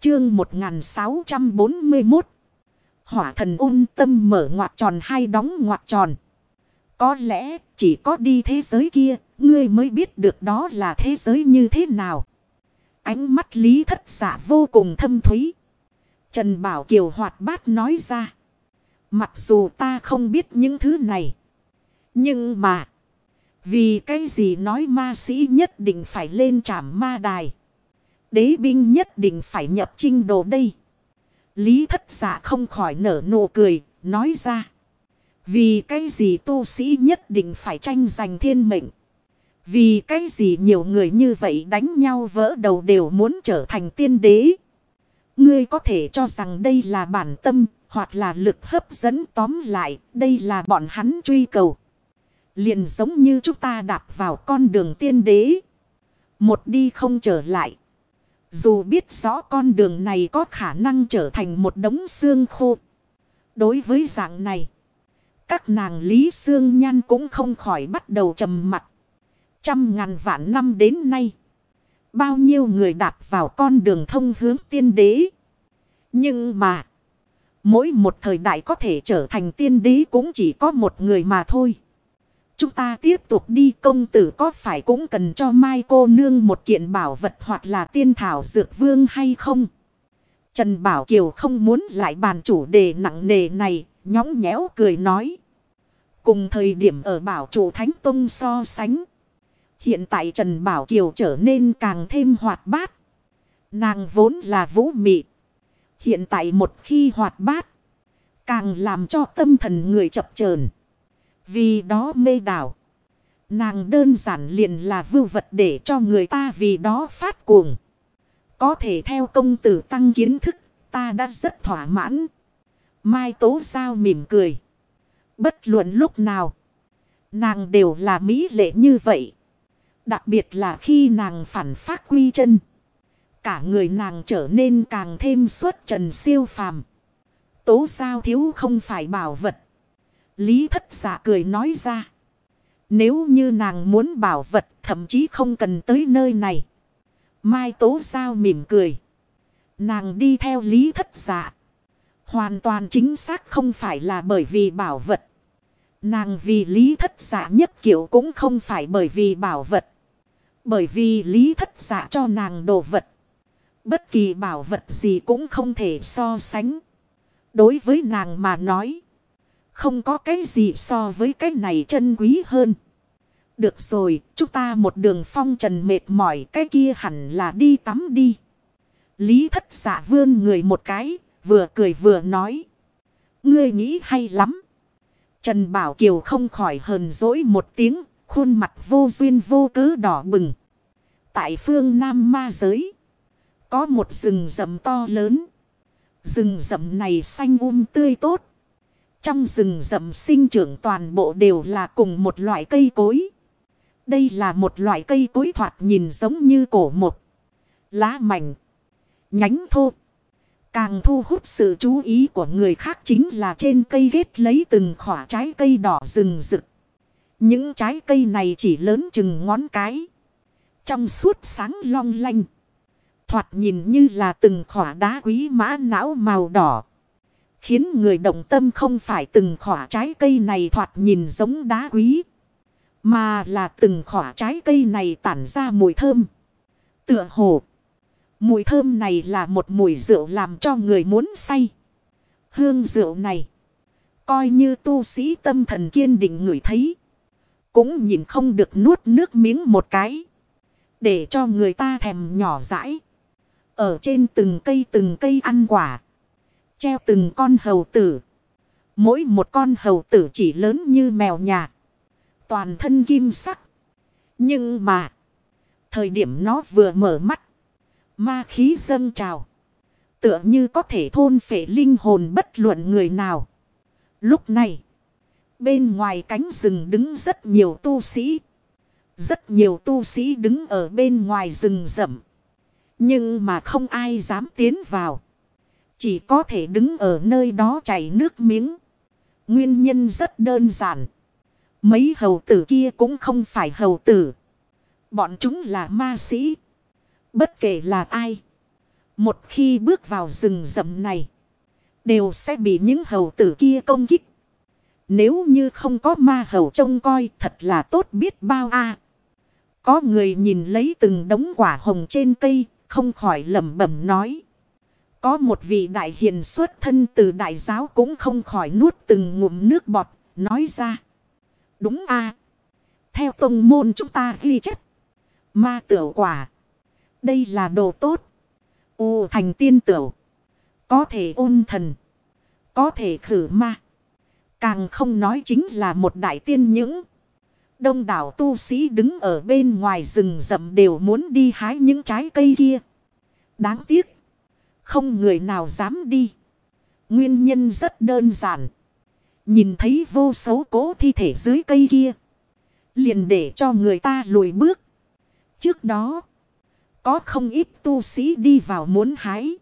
Chương 1641. Hỏa thần ôn tâm mở ngoặc tròn hay đóng ngoặc tròn. Có lẽ chỉ có đi thế giới kia, ngươi mới biết được đó là thế giới như thế nào. Ánh mắt Lý Thất Dạ vô cùng thâm thúy. Trần Bảo Kiều hoạt bát nói ra. Mặc dù ta không biết những thứ này. Nhưng mà. Vì cái gì nói ma sĩ nhất định phải lên trảm ma đài. Đế binh nhất định phải nhập chinh đồ đây. Lý Thất Dạ không khỏi nở nụ cười, nói ra. Vì cái gì tu sĩ nhất định phải tranh giành thiên mệnh. Vì cái gì nhiều người như vậy đánh nhau vỡ đầu đều muốn trở thành tiên đế. Ngươi có thể cho rằng đây là bản tâm, hoặc là lực hấp dẫn, tóm lại, đây là bọn hắn truy cầu. Liền giống như chúng ta đạp vào con đường tiên đế. Một đi không trở lại. Dù biết rõ con đường này có khả năng trở thành một đống xương khô. Đối với dạng này, các nàng Lý Xương Nhan cũng không khỏi bắt đầu trầm mặc. Trăm ngàn vạn năm đến nay, bao nhiêu người đạp vào con đường thông hướng tiên đế. Nhưng mà, mỗi một thời đại có thể trở thành tiên đế cũng chỉ có một người mà thôi. Chúng ta tiếp tục đi, công tử có phải cũng cần cho Mai cô nương một kiện bảo vật hoặc là tiên thảo dược vương hay không? Trần Bảo Kiều không muốn lại bàn chủ đề nặng nề này, nhõng nhẽo cười nói. Cùng thời điểm ở Bảo Trụ Thánh Tông so sánh. Hiện tại Trần Bảo Kiều trở nên càng thêm hoạt bát. Nàng vốn là vũ mị. Hiện tại một khi hoạt bát, càng làm cho tâm thần người chập chờn. Vì đó mê đảo. Nàng đơn giản liền là vưu vật để cho người ta vì đó phát cuồng. Có thể theo công tử tăng kiến thức, ta đã rất thỏa mãn. Mai Tố Giao mỉm cười. Bất luận lúc nào, nàng đều là mỹ lệ như vậy. Đặc biệt là khi nàng phản phát quy chân. Cả người nàng trở nên càng thêm xuất trần siêu phàm. Tố Giao thiếu không phải bảo vật. Lý Thất Dạ cười nói ra. Nếu như nàng muốn bảo vật, thậm chí không cần tới nơi này. Mai Tố Giao mỉm cười. Nàng đi theo Lý Thất Dạ. Hoàn toàn chính xác không phải là bởi vì bảo vật. Nàng vì Lý Thất Dạ nhất kiểu cũng không phải bởi vì bảo vật. Bởi vì Lý Thất Dạ cho nàng đồ vật. Bất kỳ bảo vật gì cũng không thể so sánh. Đối với nàng mà nói. Không có cái gì so với cái này chân quý hơn. Được rồi, chúng ta một đường phong trần mệt mỏi, cái kia hẳn là đi tắm đi. Lý Thất Dạ vươn người một cái, vừa cười vừa nói. Ngươi nghĩ hay lắm. Trần Bảo Kiều không khỏi hờn dỗi một tiếng, khuôn mặt vô duyên vô cớ đỏ bừng. Tại phương Nam ma giới, có một rừng rậm to lớn. Rừng rậm này xanh tươi tốt. Trong rừng rậm sinh trưởng toàn bộ đều là cùng một loại cây cối. Đây là một loại cây cối thoạt nhìn giống như cổ mộc. Lá mảnh, nhánh thô. Càng thu hút sự chú ý của người khác chính là trên cây ghét lấy từng khỏa trái cây đỏ rừng rực. Những trái cây này chỉ lớn chừng ngón cái. Trong suốt sáng long lanh. Thoạt nhìn như là từng khỏa đá quý mã não màu đỏ. Khiến người động tâm không phải từng khỏa trái cây này thoạt nhìn giống đá quý. Mà là từng khỏa trái cây này tản ra mùi thơm. Tựa hồ. Mùi thơm này là một mùi rượu làm cho người muốn say. Hương rượu này. Coi như tu sĩ tâm thần kiên định ngửi thấy. Cũng nhìn không được nuốt nước miếng một cái. Để cho người ta thèm nhỏ dãi. Ở trên từng cây ăn quả. Treo từng con hầu tử. Mỗi một con hầu tử chỉ lớn như mèo nhà. Toàn thân kim sắc. Nhưng mà. Thời điểm nó vừa mở mắt. Ma khí dâng trào. Tựa như có thể thôn phệ linh hồn bất luận người nào. Lúc này. Bên ngoài cánh rừng đứng rất nhiều tu sĩ. Rất nhiều tu sĩ đứng ở bên ngoài rừng rậm. Nhưng mà không ai dám tiến vào. Chỉ có thể đứng ở nơi đó chảy nước miếng. Nguyên nhân rất đơn giản. Mấy hầu tử kia cũng không phải hầu tử. Bọn chúng là ma sĩ. Bất kể là ai. Một khi bước vào rừng rậm này, đều sẽ bị những hầu tử kia công kích. Nếu như không có ma hầu trông coi thật là tốt biết bao a. Có người nhìn lấy từng đống quả hồng trên cây, không khỏi lẩm bẩm nói. Có một vị đại hiền xuất thân từ đại giáo cũng không khỏi nuốt từng ngụm nước bọt, nói ra. Đúng a. Theo tông môn chúng ta ghi chép. Ma tửu quả. Đây là đồ tốt. U thành tiên tửu. Có thể ôn thần. Có thể khử ma. Càng không nói chính là một đại tiên những. Đông đảo tu sĩ đứng ở bên ngoài rừng rậm đều muốn đi hái những trái cây kia. Đáng tiếc. Không người nào dám đi. Nguyên nhân rất đơn giản. Nhìn thấy vô số cố thi thể dưới cây kia. Liền để cho người ta lùi bước. Trước đó. Có không ít tu sĩ đi vào muốn hái.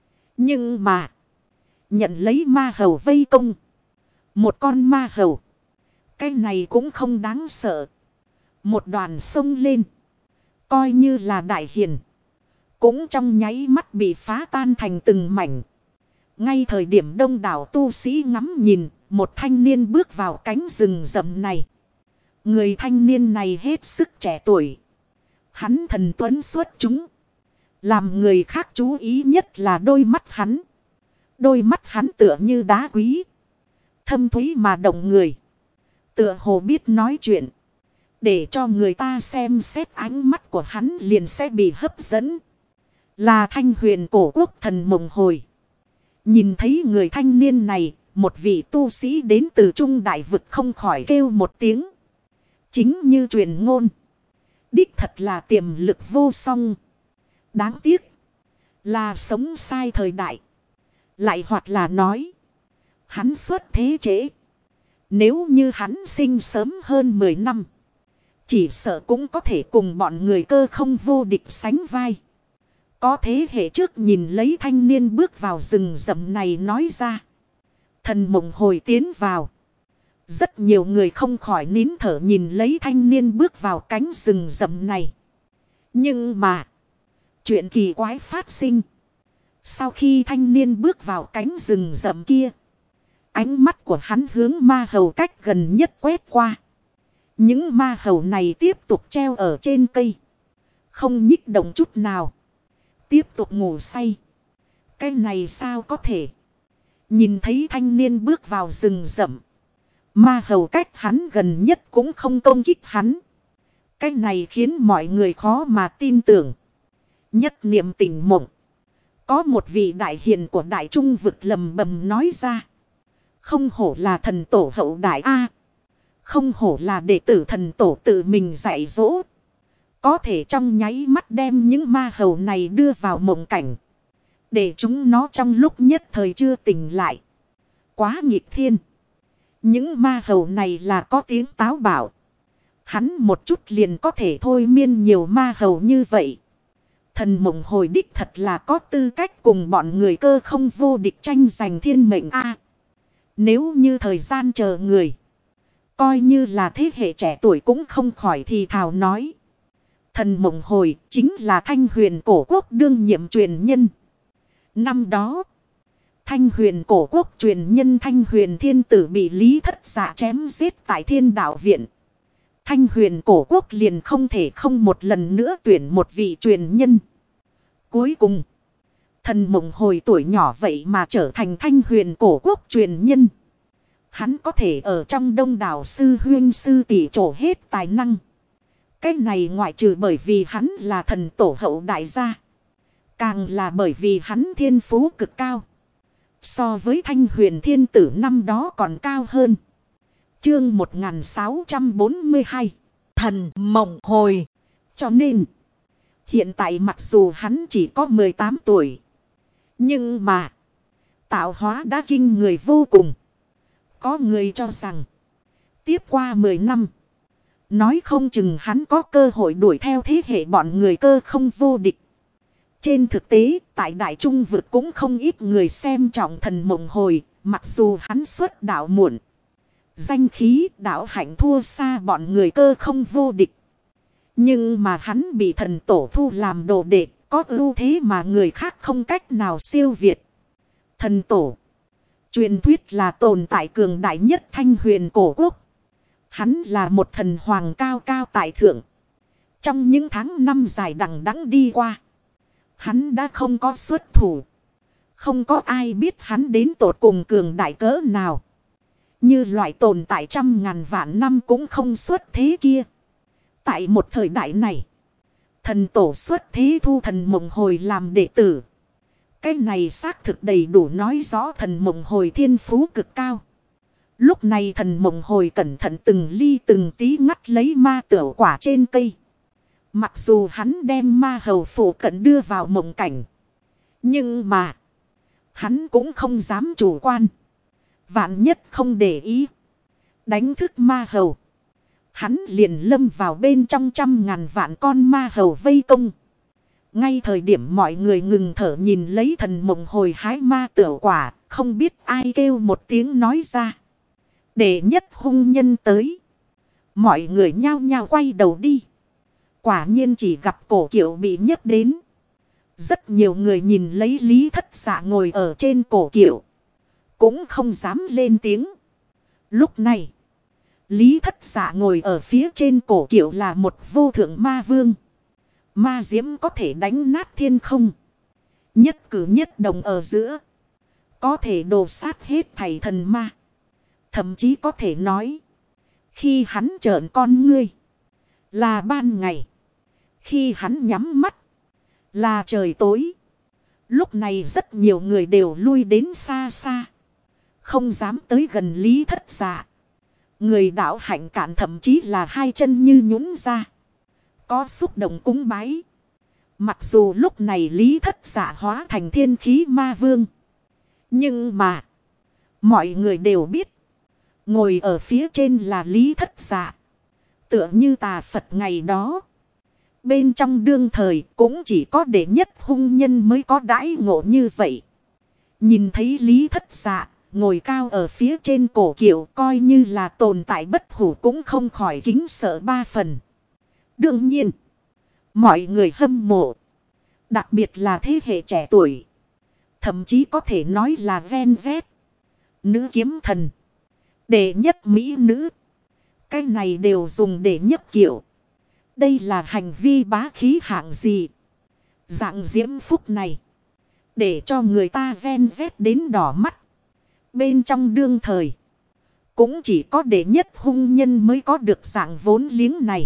Nhưng mà. Nhận lấy ma hầu vây công. Một con ma hầu. Cái này cũng không đáng sợ. Một đoàn sông lên. Coi như là đại hiền. Cũng trong nháy mắt bị phá tan thành từng mảnh. Ngay thời điểm đông đảo tu sĩ ngắm nhìn. Một thanh niên bước vào cánh rừng rậm này. Người thanh niên này hết sức trẻ tuổi. Hắn thần tuấn xuất chúng. Làm người khác chú ý nhất là đôi mắt hắn. Đôi mắt hắn tựa như đá quý. Thâm thúy mà động người. Tựa hồ biết nói chuyện. Để cho người ta xem xét ánh mắt của hắn liền sẽ bị hấp dẫn. Là Thanh Huyền cổ quốc thần Mộng Hồi. Nhìn thấy người thanh niên này. Một vị tu sĩ đến từ Trung Đại Vực không khỏi kêu một tiếng. Chính như truyền ngôn. Đích thật là tiềm lực vô song. Đáng tiếc. Là sống sai thời đại. Lại hoặc là nói. Hắn xuất thế trễ. Nếu như hắn sinh sớm hơn 10 năm. Chỉ sợ cũng có thể cùng bọn người cơ không vô địch sánh vai. Có thế hệ trước nhìn lấy thanh niên bước vào rừng rậm này nói ra. Thần Mộng Hồi tiến vào. Rất nhiều người không khỏi nín thở nhìn lấy thanh niên bước vào cánh rừng rậm này. Nhưng mà. Chuyện kỳ quái phát sinh. Sau khi thanh niên bước vào cánh rừng rậm kia. Ánh mắt của hắn hướng ma hầu cách gần nhất quét qua. Những ma hầu này tiếp tục treo ở trên cây. Không nhích động chút nào. Tiếp tục ngủ say. Cái này sao có thể. Nhìn thấy thanh niên bước vào rừng rậm. Ma hầu cách hắn gần nhất cũng không công kích hắn. Cái này khiến mọi người khó mà tin tưởng. Nhất niệm tỉnh mộng. Có một vị đại hiền của đại trung vực lầm bầm nói ra. Không hổ là thần tổ hậu đại A. Không hổ là đệ tử thần tổ tự mình dạy dỗ. Có thể trong nháy mắt đem những ma hầu này đưa vào mộng cảnh. Để chúng nó trong lúc nhất thời chưa tỉnh lại. Quá nghịch thiên. Những ma hầu này là có tiếng táo bảo. Hắn một chút liền có thể thôi miên nhiều ma hầu như vậy. Thần Mộng Hồi đích thật là có tư cách cùng bọn người cơ không vô địch tranh giành thiên mệnh A. Nếu như thời gian chờ người. Coi như là thế hệ trẻ tuổi cũng không khỏi thì thào nói. Thần Mộng Hồi chính là Thanh Huyền cổ quốc đương nhiệm truyền nhân. Năm đó. Thanh Huyền cổ quốc truyền nhân Thanh Huyền thiên tử bị Lý Thất Dạ chém giết tại Thiên Đạo Viện. Thanh Huyền cổ quốc liền không thể không một lần nữa tuyển một vị truyền nhân. Cuối cùng. Thần Mộng Hồi tuổi nhỏ vậy mà trở thành Thanh Huyền cổ quốc truyền nhân. Hắn có thể ở trong đông đảo sư huyên sư tỷ trổ hết tài năng. Cái này ngoại trừ bởi vì hắn là thần tổ hậu đại gia. Càng là bởi vì hắn thiên phú cực cao. So với Thanh Huyền thiên tử năm đó còn cao hơn. Chương 1642. Thần Mộng Hồi. Cho nên. Hiện tại mặc dù hắn chỉ có 18 tuổi. Nhưng mà. Tạo hóa đã kinh người vô cùng. Có người cho rằng. Tiếp qua 10 năm. Nói không chừng hắn có cơ hội đuổi theo thế hệ bọn người cơ không vô địch. Trên thực tế, tại Đại Trung vực cũng không ít người xem trọng Thần Mộng Hồi, mặc dù hắn xuất đạo muộn. Danh khí đạo hạnh thua xa bọn người cơ không vô địch. Nhưng mà hắn bị thần tổ thu làm đồ đệ, có ưu thế mà người khác không cách nào siêu việt. Thần tổ. Truyền thuyết là tồn tại cường đại nhất Thanh Huyền cổ quốc. Hắn là một thần hoàng cao cao tại thượng. Trong những tháng năm dài đằng đẵng đi qua, hắn đã không có xuất thủ. Không có ai biết hắn đến tột cùng cường đại cỡ nào. Như loại tồn tại trăm ngàn vạn năm cũng không xuất thế kia. Tại một thời đại này, thần tổ xuất thế thu thần mộng hồi làm đệ tử. Cái này xác thực đầy đủ nói rõ thần mộng hồi thiên phú cực cao. Lúc này thần mộng hồi cẩn thận từng ly từng tí ngắt lấy ma tửu quả trên cây. Mặc dù hắn đem ma hầu phủ cận đưa vào mộng cảnh, nhưng mà hắn cũng không dám chủ quan. Vạn nhất không để ý, đánh thức ma hầu, hắn liền lâm vào bên trong trăm ngàn vạn con ma hầu vây công. Ngay thời điểm mọi người ngừng thở nhìn lấy thần mộng hồi hái ma tửu quả, không biết ai kêu một tiếng nói ra: đệ nhất hung nhân tới. Mọi người nhao nhao quay đầu đi. Quả nhiên chỉ gặp cổ kiệu bị nhấc đến. Rất nhiều người nhìn lấy Lý Thất Dạ ngồi ở trên cổ kiệu, cũng không dám lên tiếng. Lúc này, Lý Thất Dạ ngồi ở phía trên cổ kiệu là một vô thượng ma vương. Ma diễm có thể đánh nát thiên không. Nhất cử nhất động ở giữa, có thể đồ sát hết thảy thần ma. Thậm chí có thể nói, khi hắn trợn con ngươi là ban ngày, khi hắn nhắm mắt là trời tối. Lúc này rất nhiều người đều lui đến xa xa, không dám tới gần Lý Thất Dạ. Người đạo hạnh cạn thậm chí là hai chân như nhũn ra, có xúc động cúng bái. Mặc dù lúc này Lý Thất Dạ hóa thành thiên khí ma vương, nhưng mà mọi người đều biết, ngồi ở phía trên là Lý Thất Dạ. Tựa như Tà Phật ngày đó, bên trong đương thời cũng chỉ có đệ nhất hung nhân mới có đãi ngộ như vậy. Nhìn thấy Lý Thất Dạ ngồi cao ở phía trên cổ kiệu, coi như là tồn tại bất hủ cũng không khỏi kính sợ ba phần. Đương nhiên, mọi người hâm mộ, đặc biệt là thế hệ trẻ tuổi, thậm chí có thể nói là Gen Z, nữ kiếm thần, đệ nhất mỹ nữ, cái này đều dùng để nhấp kiệu. Đây là hành vi bá khí hạng gì? Dạng diễm phúc này, để cho người ta Gen Z đến đỏ mắt. Bên trong đương thời, cũng chỉ có đệ nhất hung nhân mới có được dạng vốn liếng này.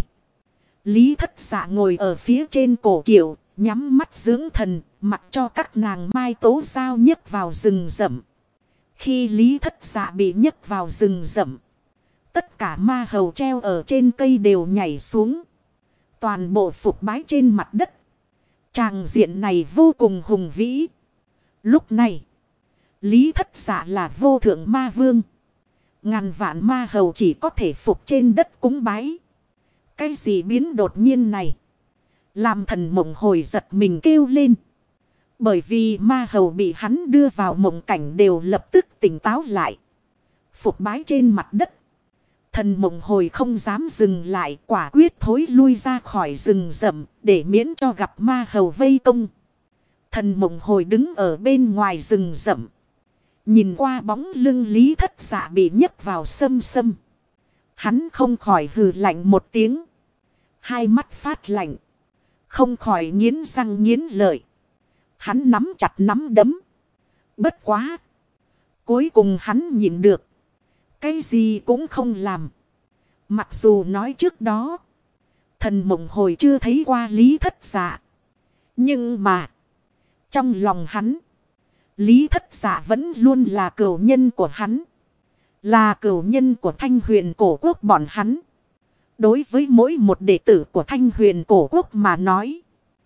Lý Thất Dạ ngồi ở phía trên cổ kiệu, nhắm mắt dưỡng thần, mặc cho các nàng mai tố giao nhấc vào rừng rậm. Khi Lý Thất Dạ bị nhấc vào rừng rậm, tất cả ma hầu treo ở trên cây đều nhảy xuống, toàn bộ phục bái trên mặt đất. Tràng diện này vô cùng hùng vĩ. Lúc này, Lý Thất Dạ là vô thượng ma vương. Ngàn vạn ma hầu chỉ có thể phục trên đất cúng bái. Cái gì biến đột nhiên này, làm thần mộng hồi giật mình kêu lên. Bởi vì ma hầu bị hắn đưa vào mộng cảnh đều lập tức tỉnh táo lại, phục bái trên mặt đất. Thần mộng hồi không dám dừng lại, quả quyết thối lui ra khỏi rừng rậm để miễn cho gặp ma hầu vây công. Thần mộng hồi đứng ở bên ngoài rừng rậm, nhìn qua bóng lưng Lý Thất Dạ bị nhấc vào xâm xâm. Hắn không khỏi hừ lạnh một tiếng, hai mắt phát lạnh, không khỏi nghiến răng nghiến lợi. Hắn nắm chặt nắm đấm. Bất quá, cuối cùng hắn nhịn được, cái gì cũng không làm. Mặc dù nói trước đó, thần mộng hồi chưa thấy qua Lý Thất Dạ, nhưng mà trong lòng hắn, Lý Thất Dạ vẫn luôn là cửu nhân của hắn, là cửu nhân của Thanh Huyền cổ quốc bọn hắn. Đối với mỗi một đệ tử của Thanh Huyền cổ quốc mà nói,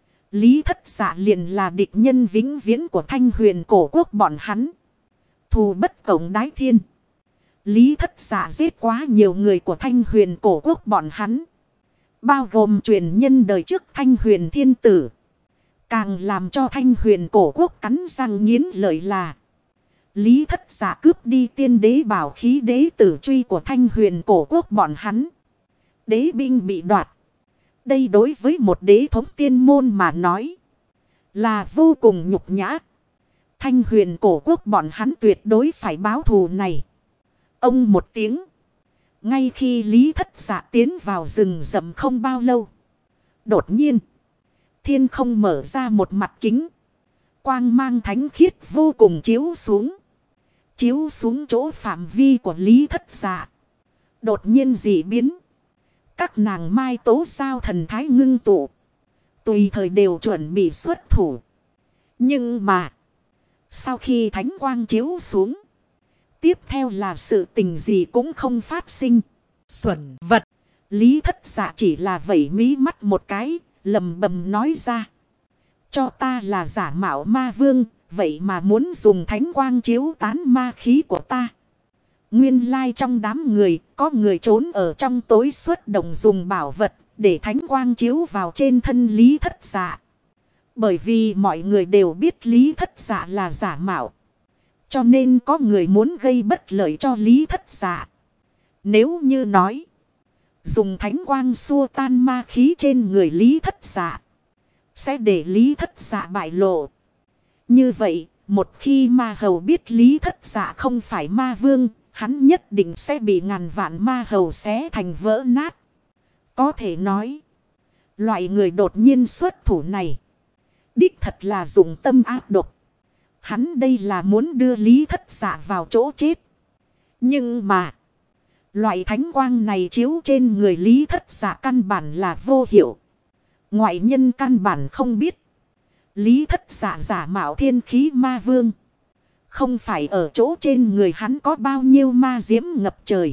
Lý Thất Dạ liền là địch nhân vĩnh viễn của Thanh Huyền cổ quốc bọn hắn. Thù bất cộng đái thiên. Lý Thất Dạ giết quá nhiều người của Thanh Huyền cổ quốc bọn hắn, bao gồm truyền nhân đời trước Thanh Huyền thiên tử. Càng làm cho Thanh Huyền cổ quốc cắn răng nghiến lợi là Lý Thất Dạ cướp đi tiên đế bảo khí đế tử truy của Thanh Huyền cổ quốc bọn hắn. Đế binh bị đoạt. Đây đối với một đế thống tiên môn mà nói Là vô cùng nhục nhã. Thanh Huyền cổ quốc bọn hắn tuyệt đối phải báo thù này. Ông một tiếng. Ngay khi Lý Thất Dạ tiến vào rừng rậm không bao lâu. Đột nhiên. Thiên không mở ra một mặt kính. Quang mang thánh khiết vô cùng chiếu xuống. Chiếu xuống chỗ phạm vi của Lý Thất Dạ. Đột nhiên dị biến. Các nàng mai tố sao thần thái ngưng tụ. Tùy thời đều chuẩn bị xuất thủ. Nhưng mà. Sau khi thánh quang chiếu xuống. Tiếp theo là sự tình gì cũng không phát sinh. Xuẩn vật. Lý Thất Dạ chỉ là vẩy mí mắt một cái. Lầm bầm nói ra. Cho ta là giả mạo ma vương. Vậy mà muốn dùng thánh quang chiếu tán ma khí của ta. Nguyên lai trong đám người. Có người trốn ở trong tối xuất động dùng bảo vật. Để thánh quang chiếu vào trên thân Lý Thất Dạ. Bởi vì mọi người đều biết Lý Thất Dạ là giả mạo. Cho nên có người muốn gây bất lợi cho Lý Thất Dạ. Nếu như nói. Dùng thánh quang xua tan ma khí trên người Lý Thất Dạ. Sẽ để Lý Thất Dạ bại lộ. Như vậy, một khi ma hầu biết Lý Thất Dạ không phải ma vương. Hắn nhất định sẽ bị ngàn vạn ma hầu xé thành vỡ nát. Có thể nói. Loại người đột nhiên xuất thủ này. Đích thật là dụng tâm ác độc. Hắn đây là muốn đưa Lý Thất Dạ vào chỗ chết. Nhưng mà. Loại thánh quang này chiếu trên người Lý Thất Dạ căn bản là vô hiệu. Ngoại nhân căn bản không biết. Lý Thất Dạ giả mạo thiên khí ma vương. Không phải ở chỗ trên người hắn có bao nhiêu ma diễm ngập trời.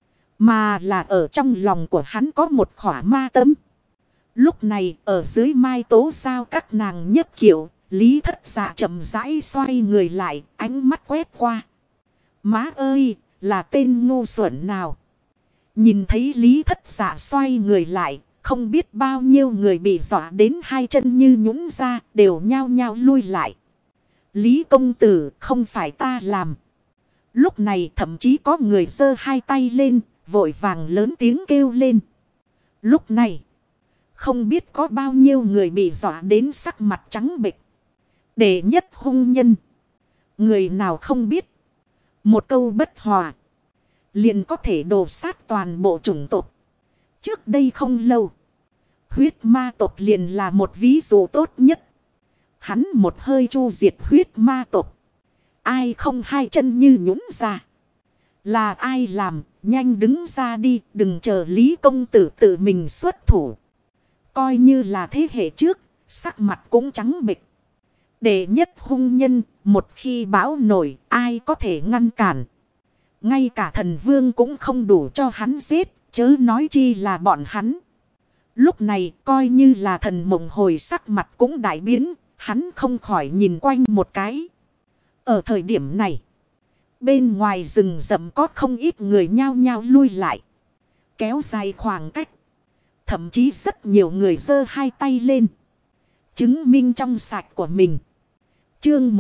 Mà là ở trong lòng của hắn có một khỏa ma tâm. Lúc này ở dưới mai tố sao các nàng nhất kiểu. Lý Thất Dạ chậm rãi xoay người lại. Ánh mắt quét qua. Má ơi là tên ngu xuẩn nào. Nhìn thấy Lý Thất Dạ xoay người lại. Không biết bao nhiêu người bị dọa đến hai chân như nhũn ra. Đều nhao nhao lui lại. Lý công tử không phải ta làm. Lúc này thậm chí có người giơ hai tay lên. Vội vàng lớn tiếng kêu lên. Lúc này. Không biết có bao nhiêu người bị dọa đến sắc mặt trắng bệch. Đệ nhất hung nhân. Người nào không biết. Một câu bất hòa. Liền có thể đổ sát toàn bộ chủng tộc. Trước đây không lâu. Huyết ma tộc liền là một ví dụ tốt nhất. Hắn một hơi chu diệt huyết ma tộc. Ai không hai chân như nhũn ra. Là ai làm, nhanh đứng ra đi, đừng chờ Lý công tử tự mình xuất thủ. Coi như là thế hệ trước, sắc mặt cũng trắng bệch. Đệ nhất hung nhân, một khi bão nổi, ai có thể ngăn cản. Ngay cả thần vương cũng không đủ cho hắn giết, chớ nói chi là bọn hắn. Lúc này, coi như là thần mộng hồi sắc mặt cũng đại biến, hắn không khỏi nhìn quanh một cái. Ở thời điểm này, bên ngoài rừng rậm có không ít người nhao nhao lui lại. Kéo dài khoảng cách. Thậm chí rất nhiều người giơ hai tay lên. Chứng minh trong sạch của mình. Chương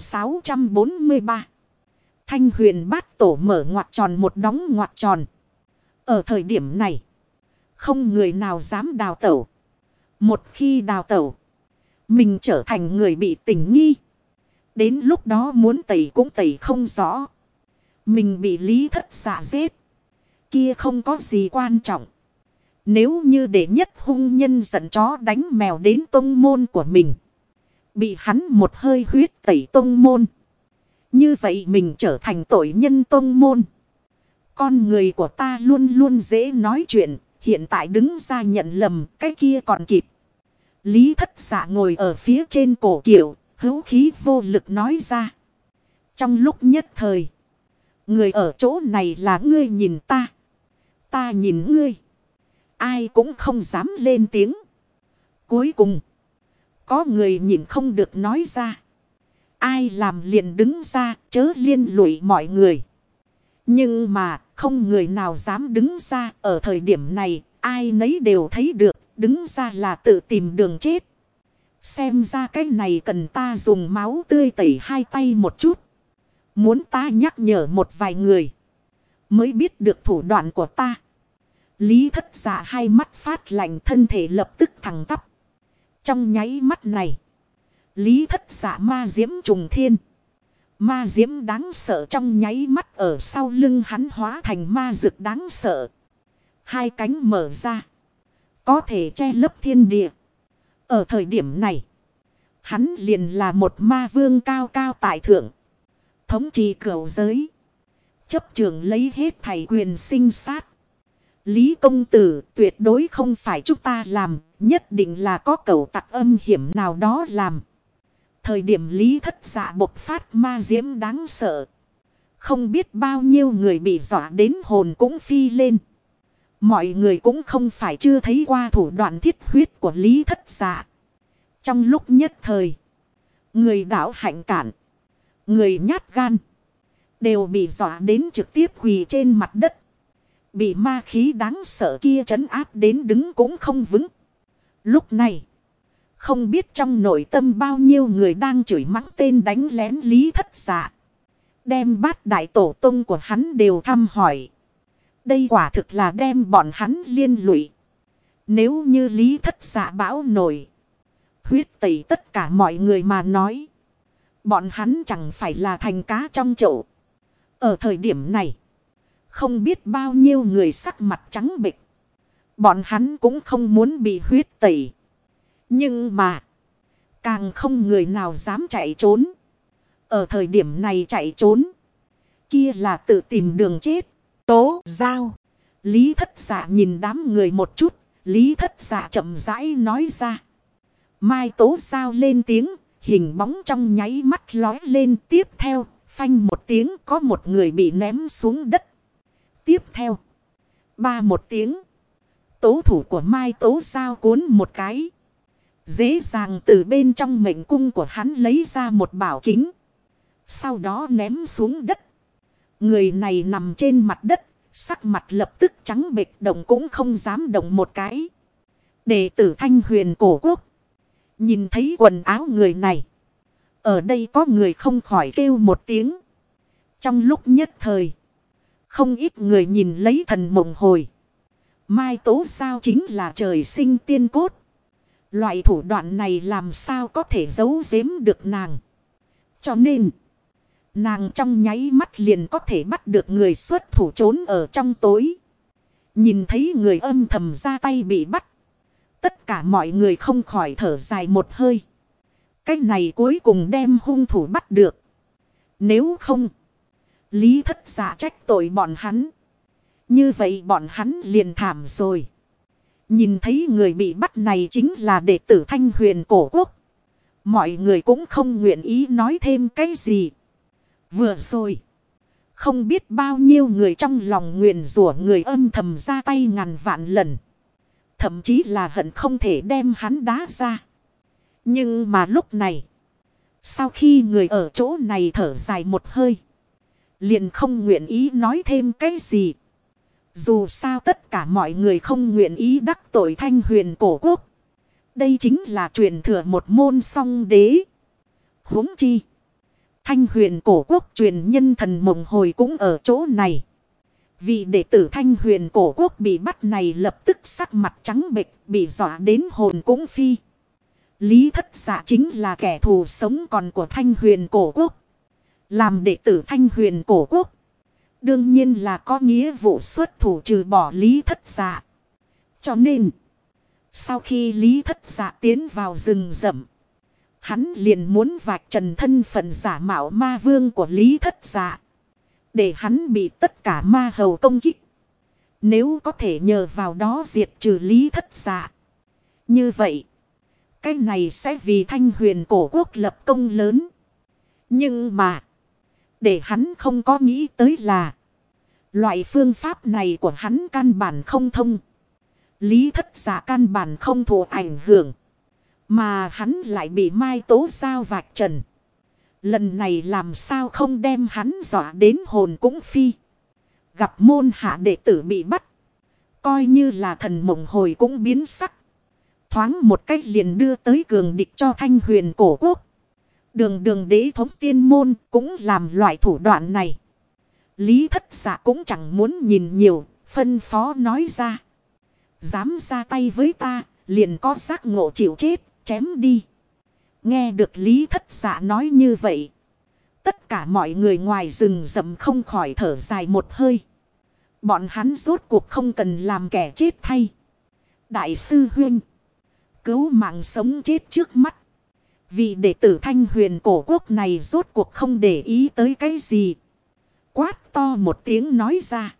1643. Thanh Huyền Bát Tổ mở ngoặc tròn một đóng ngoặc tròn. Ở thời điểm này. Không người nào dám đào tẩu. Một khi đào tẩu. Mình trở thành người bị tình nghi. Đến lúc đó muốn tẩy cũng tẩy không rõ. Mình bị Lý Thất Dạ giết. Kia không có gì quan trọng. Nếu như để nhất hung nhân giận chó đánh mèo đến tông môn của mình. Bị hắn một hơi huyết tẩy tông môn. Như vậy mình trở thành tội nhân tông môn. Con người của ta luôn luôn dễ nói chuyện. Hiện tại đứng ra nhận lầm cái kia còn kịp. Lý Thất Dạ ngồi ở phía trên cổ kiệu. Hữu khí vô lực nói ra. Trong lúc nhất thời. Người ở chỗ này là ngươi nhìn ta. Ta nhìn ngươi. Ai cũng không dám lên tiếng. Cuối cùng. Có người nhìn không được nói ra. Ai làm liền đứng ra chớ liên lụy mọi người. Nhưng mà không người nào dám đứng ra. Ở thời điểm này ai nấy đều thấy được. Đứng ra là tự tìm đường chết. Xem ra cái này cần ta dùng máu tươi tẩy hai tay một chút. Muốn ta nhắc nhở một vài người. Mới biết được thủ đoạn của ta. Lý Thất Dạ hai mắt phát lạnh thân thể lập tức thẳng tắp. Trong nháy mắt này. Lý Thất Dạ ma diễm trùng thiên. Ma diễm đáng sợ trong nháy mắt ở sau lưng hắn hóa thành ma dược đáng sợ. Hai cánh mở ra. Có thể che lấp thiên địa. Ở thời điểm này. Hắn liền là một ma vương cao cao tại thượng. Thống trị cửu giới. Chấp trường lấy hết thảy quyền sinh sát. Lý công tử tuyệt đối không phải chúng ta làm. Nhất định là có cẩu tặc âm hiểm nào đó làm. Thời điểm Lý Thất Dạ bộc phát ma diễm đáng sợ. Không biết bao nhiêu người bị dọa đến hồn cũng phi lên. Mọi người cũng không phải chưa thấy qua thủ đoạn thiết huyết của Lý Thất Dạ. Trong lúc nhất thời. Người đảo hạnh cản. Người nhát gan. Đều bị dọa đến trực tiếp quỳ trên mặt đất. Bị ma khí đáng sợ kia trấn áp đến đứng cũng không vững. Lúc này. Không biết trong nội tâm bao nhiêu người đang chửi mắng tên đánh lén Lý Thất Dạ. Đem bát đại tổ tông của hắn đều thăm hỏi. Đây quả thực là đem bọn hắn liên lụy. Nếu như Lý Thất Dạ bão nổi. Huyết tẩy tất cả mọi người mà nói. Bọn hắn chẳng phải là thành cá trong chậu. Ở thời điểm này. Không biết bao nhiêu người sắc mặt trắng bệch. Bọn hắn cũng không muốn bị huyết tẩy. Nhưng mà. Càng không người nào dám chạy trốn. Ở thời điểm này chạy trốn. Kia là tự tìm đường chết. Tố Giao. Lý Thất Dạ nhìn đám người một chút. Lý Thất Dạ chậm rãi nói ra. Mai Tố Giao lên tiếng. Hình bóng trong nháy mắt lói lên. Tiếp theo phanh một tiếng có một người bị ném xuống đất. Tiếp theo. Ba một tiếng. Tố thủ của Mai Tố Giao cuốn một cái. Dễ dàng từ bên trong mệnh cung của hắn lấy ra một bảo kính. Sau đó ném xuống đất. Người này nằm trên mặt đất. Sắc mặt lập tức trắng bệch động cũng không dám động một cái. Đệ tử Thanh Huyền Cổ Quốc. Nhìn thấy quần áo người này. Ở đây có người không khỏi kêu một tiếng. Trong lúc nhất thời. Không ít người nhìn lấy thần mộng hồi. Mai Tố Giao chính là trời sinh tiên cốt. Loại thủ đoạn này làm sao có thể giấu giếm được nàng. Cho nên. Nàng trong nháy mắt liền có thể bắt được người xuất thủ trốn ở trong tối. Nhìn thấy người âm thầm ra tay bị bắt. Tất cả mọi người không khỏi thở dài một hơi. Cái này cuối cùng đem hung thủ bắt được. Nếu không. Lý Thất Dạ trách tội bọn hắn. Như vậy bọn hắn liền thảm rồi. Nhìn thấy người bị bắt này chính là đệ tử Thanh Huyền Cổ Quốc. Mọi người cũng không nguyện ý nói thêm cái gì. Vừa rồi. Không biết bao nhiêu người trong lòng nguyền rủa người âm thầm ra tay ngàn vạn lần. Thậm chí là hận không thể đem hắn đá ra. Nhưng mà lúc này. Sau khi người ở chỗ này thở dài một hơi. Liền không nguyện ý nói thêm cái gì. Dù sao tất cả mọi người không nguyện ý đắc tội Thanh Huyền Cổ Quốc. Đây chính là truyền thừa một môn song đế. Huống chi. Thanh Huyền Cổ Quốc truyền nhân thần mộng hồi cũng ở chỗ này. Vị đệ tử Thanh Huyền Cổ Quốc bị bắt này lập tức sắc mặt trắng bệch, bị dọa đến hồn cũng phi. Lý Thất Dạ chính là kẻ thù sống còn của Thanh Huyền Cổ Quốc. Làm đệ tử Thanh Huyền Cổ Quốc. Đương nhiên là có nghĩa vụ xuất thủ trừ bỏ Lý Thất Dạ. Cho nên. Sau khi Lý Thất Dạ tiến vào rừng rậm. Hắn liền muốn vạch trần thân phận giả mạo ma vương của Lý Thất Dạ. Để hắn bị tất cả ma hầu công kích. Nếu có thể nhờ vào đó diệt trừ Lý Thất Dạ. Như vậy. Cái này sẽ vì Thanh Huyền Cổ Quốc lập công lớn. Nhưng mà. Để hắn không có nghĩ tới là. Loại phương pháp này của hắn căn bản không thông. Lý Thất Dạ căn bản không thụ ảnh hưởng. Mà hắn lại bị Mai Tố Giao vạch trần. Lần này làm sao không đem hắn dọa đến hồn cũng phi. Gặp môn hạ đệ tử bị bắt. Coi như là thần mộng hồi cũng biến sắc. Thoáng một cách liền đưa tới cường địch cho Thanh Huyền Cổ Quốc. Đường đế thống tiên môn cũng làm loại thủ đoạn này. Lý Thất Dạ cũng chẳng muốn nhìn nhiều, phân phó nói ra. Dám ra tay với ta, liền có giác ngộ chịu chết, chém đi. Nghe được Lý Thất Dạ nói như vậy. Tất cả mọi người ngoài rừng rậm không khỏi thở dài một hơi. Bọn hắn rốt cuộc không cần làm kẻ chết thay. Đại sư huynh. Cứu mạng sống chết trước mắt. Vị đệ tử Thanh Huyền cổ quốc này rốt cuộc không để ý tới cái gì. Quát to một tiếng nói ra.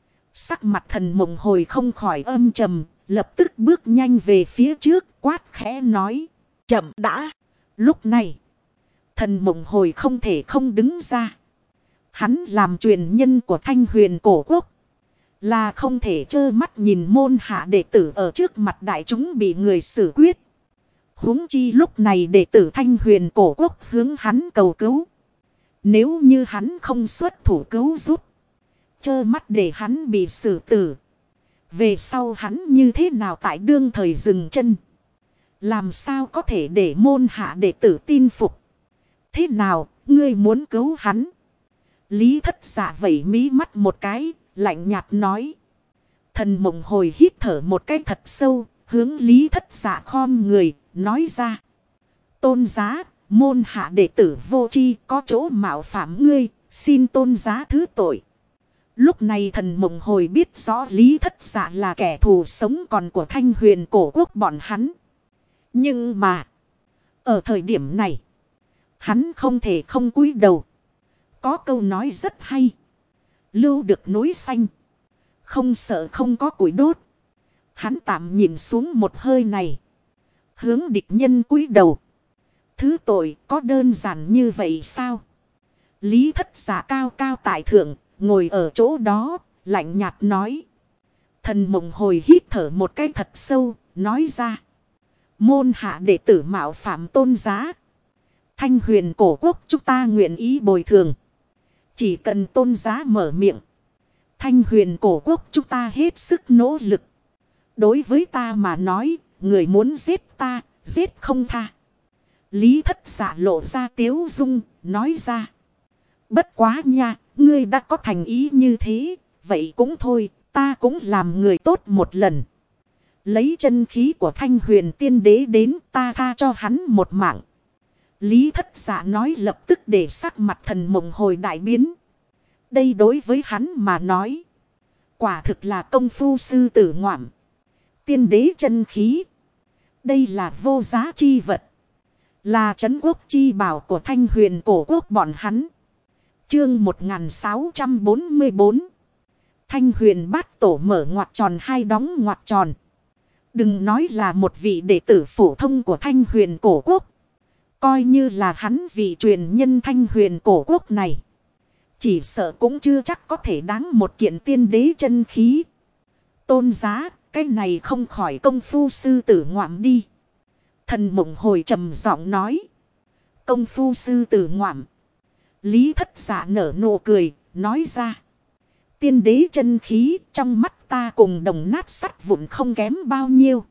Sắc mặt Thần Mộng Hồi không khỏi âm trầm. Lập tức bước nhanh về phía trước, quát khẽ nói. Chậm đã. Lúc này, Thần Mộng Hồi không thể không đứng ra. Hắn làm truyền nhân của Thanh Huyền cổ quốc. Là không thể trơ mắt nhìn môn hạ đệ tử ở trước mặt đại chúng bị người xử quyết. Huống chi lúc này đệ tử Thanh Huyền cổ quốc hướng hắn cầu cứu. Nếu như hắn không xuất thủ cứu giúp, trơ mắt để hắn bị xử tử. Về sau hắn như thế nào tại đương thời dừng chân? Làm sao có thể để môn hạ đệ tử tin phục? Thế nào, ngươi muốn cứu hắn? Lý Thất Dạ vẩy mí mắt một cái, lạnh nhạt nói. Thần Mộng Hồi hít thở một cái thật sâu, hướng Lý Thất Dạ khom người, nói ra. Tôn giá, môn hạ đệ tử vô tri có chỗ mạo phạm ngươi, xin tôn giá thứ tội. Lúc này Thần Mộng Hồi biết rõ Lý Thất Dạ là kẻ thù sống còn của Thanh Huyền cổ quốc bọn hắn. Nhưng mà, ở thời điểm này, hắn không thể không cúi đầu. Có câu nói rất hay. Lưu được núi xanh, không sợ không có củi đốt. Hắn tạm nhìn xuống một hơi này, hướng địch nhân cúi đầu. Thứ tội có đơn giản như vậy sao? Lý Thất Dạ cao cao tại thượng, ngồi ở chỗ đó, lạnh nhạt nói. Thần Mộng Hồi hít thở một cái thật sâu, nói ra. Môn hạ đệ tử mạo phạm tôn giá. Thanh Huyền cổ quốc chúng ta nguyện ý bồi thường. Chỉ cần tôn giá mở miệng. Thanh Huyền cổ quốc chúng ta hết sức nỗ lực. Đối với ta mà nói, người muốn giết ta, giết không tha. Lý Thất Dạ lộ ra tiếu dung, nói ra. Bất quá nha, ngươi đã có thành ý như thế, vậy cũng thôi, ta cũng làm người tốt một lần. Lấy chân khí của Thanh Huyền tiên đế đến, ta tha cho hắn một mạng. Lý Thất Dạ nói lập tức để sắc mặt Thần Mộng Hồi đại biến. Đây đối với hắn mà nói, quả thực là công phu sư tử ngoạm. Tiên đế chân khí, đây là vô giá chi vật, là trấn quốc chi bảo của Thanh Huyền cổ quốc bọn hắn. Chương 1644. Thanh Huyền bát tổ mở ngoặc tròn hai đóng ngoặc tròn. Đừng nói là một vị đệ tử phổ thông của Thanh Huyền cổ quốc. Coi như là hắn vị truyền nhân Thanh Huyền cổ quốc này, chỉ sợ cũng chưa chắc có thể đáng một kiện tiên đế chân khí. Tôn giá, cái này không khỏi công phu sư tử ngoạm đi. Thần Mộng Hồi trầm giọng nói. Công phu sư tử ngoạm. Lý Thất Dạ nở nụ cười, nói ra. Tiên đế chân khí trong mắt ta cùng đồng nát sắt vụn không kém bao nhiêu.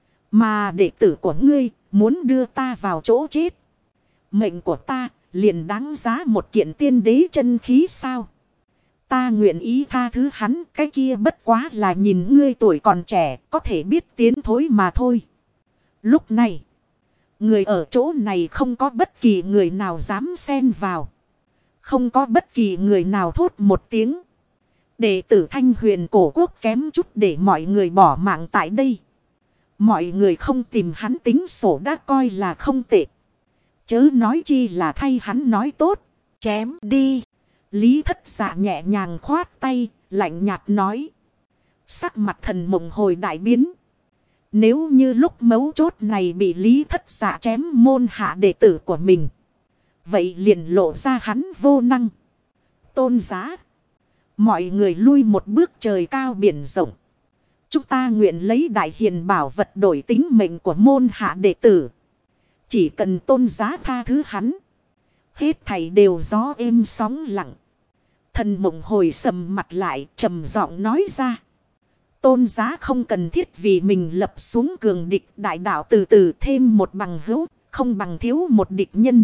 Mà đệ tử của ngươi muốn đưa ta vào chỗ chết. Mệnh của ta liền đáng giá một kiện tiên đế chân khí sao? Ta nguyện ý tha thứ hắn, cái kia bất quá là nhìn ngươi tuổi còn trẻ, có thể biết tiến thối mà thôi. Lúc này, người ở chỗ này không có bất kỳ người nào dám xen vào. Không có bất kỳ người nào thốt một tiếng. Đệ tử Thanh Huyền cổ quốc kém chút để mọi người bỏ mạng tại đây. Mọi người không tìm hắn tính sổ đã coi là không tệ. Chớ nói chi là thay hắn nói tốt. Chém đi. Lý Thất Dạ nhẹ nhàng khoát tay, lạnh nhạt nói. Sắc mặt Thần Mộng Hồi đại biến. Nếu như lúc mấu chốt này bị Lý Thất Dạ chém môn hạ đệ tử của mình, vậy liền lộ ra hắn vô năng. Tôn giá. Mọi người lui một bước trời cao biển rộng. Chúng ta nguyện lấy đại hiền bảo vật đổi tính mệnh của môn hạ đệ tử. Chỉ cần tôn giá tha thứ hắn, hết thảy đều gió êm sóng lặng. Thần Mộng Hồi sầm mặt lại, trầm giọng nói ra. Tôn giá không cần thiết vì mình lập xuống cường địch, đại đạo từ từ thêm một bằng hữu, không bằng thiếu một địch nhân.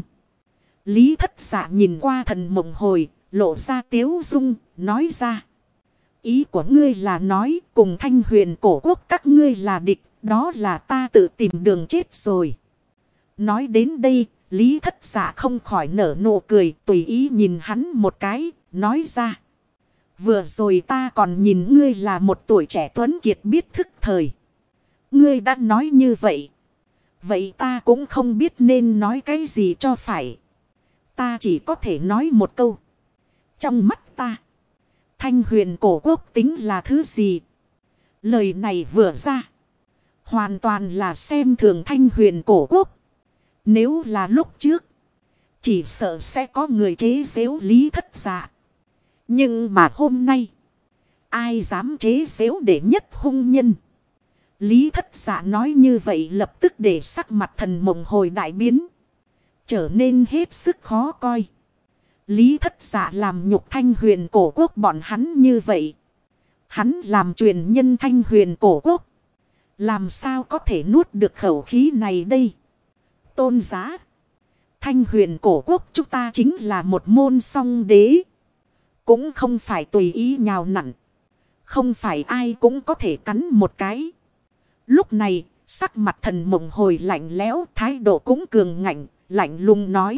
Lý Thất Dạ nhìn qua Thần Mộng Hồi, lộ ra tiếu dung, nói ra. Ý của ngươi là nói cùng Thanh Huyền cổ quốc các ngươi là địch, đó là ta tự tìm đường chết rồi. Nói đến đây, Lý Thất Dạ không khỏi nở nụ cười, tùy ý nhìn hắn một cái, nói ra. Vừa rồi ta còn nhìn ngươi là một tuổi trẻ tuấn kiệt biết thức thời. Ngươi đã nói như vậy. Vậy ta cũng không biết nên nói cái gì cho phải. Ta chỉ có thể nói một câu. Trong mắt ta, Thanh Huyền cổ quốc tính là thứ gì? Lời này vừa ra, hoàn toàn là xem thường Thanh Huyền cổ quốc. Nếu là lúc trước, chỉ sợ sẽ có người chế giễu Lý Thất Dạ. Nhưng mà hôm nay, ai dám chế giễu đệ nhất hung nhân? Lý Thất Dạ nói như vậy lập tức để sắc mặt Thần Mộng Hồi đại biến, trở nên hết sức khó coi. Lý Thất Dạ làm nhục Thanh Huyền cổ quốc bọn hắn như vậy. Hắn làm truyền nhân Thanh Huyền cổ quốc, làm sao có thể nuốt được khẩu khí này đây? Tôn giá, Thanh Huyền cổ quốc chúng ta chính là một môn song đế. Cũng không phải tùy ý nhào nặn. Không phải ai cũng có thể cắn một cái. Lúc này, sắc mặt Thần Mộng Hồi lạnh lẽo, thái độ cũng cường ngạnh, lạnh lùng nói.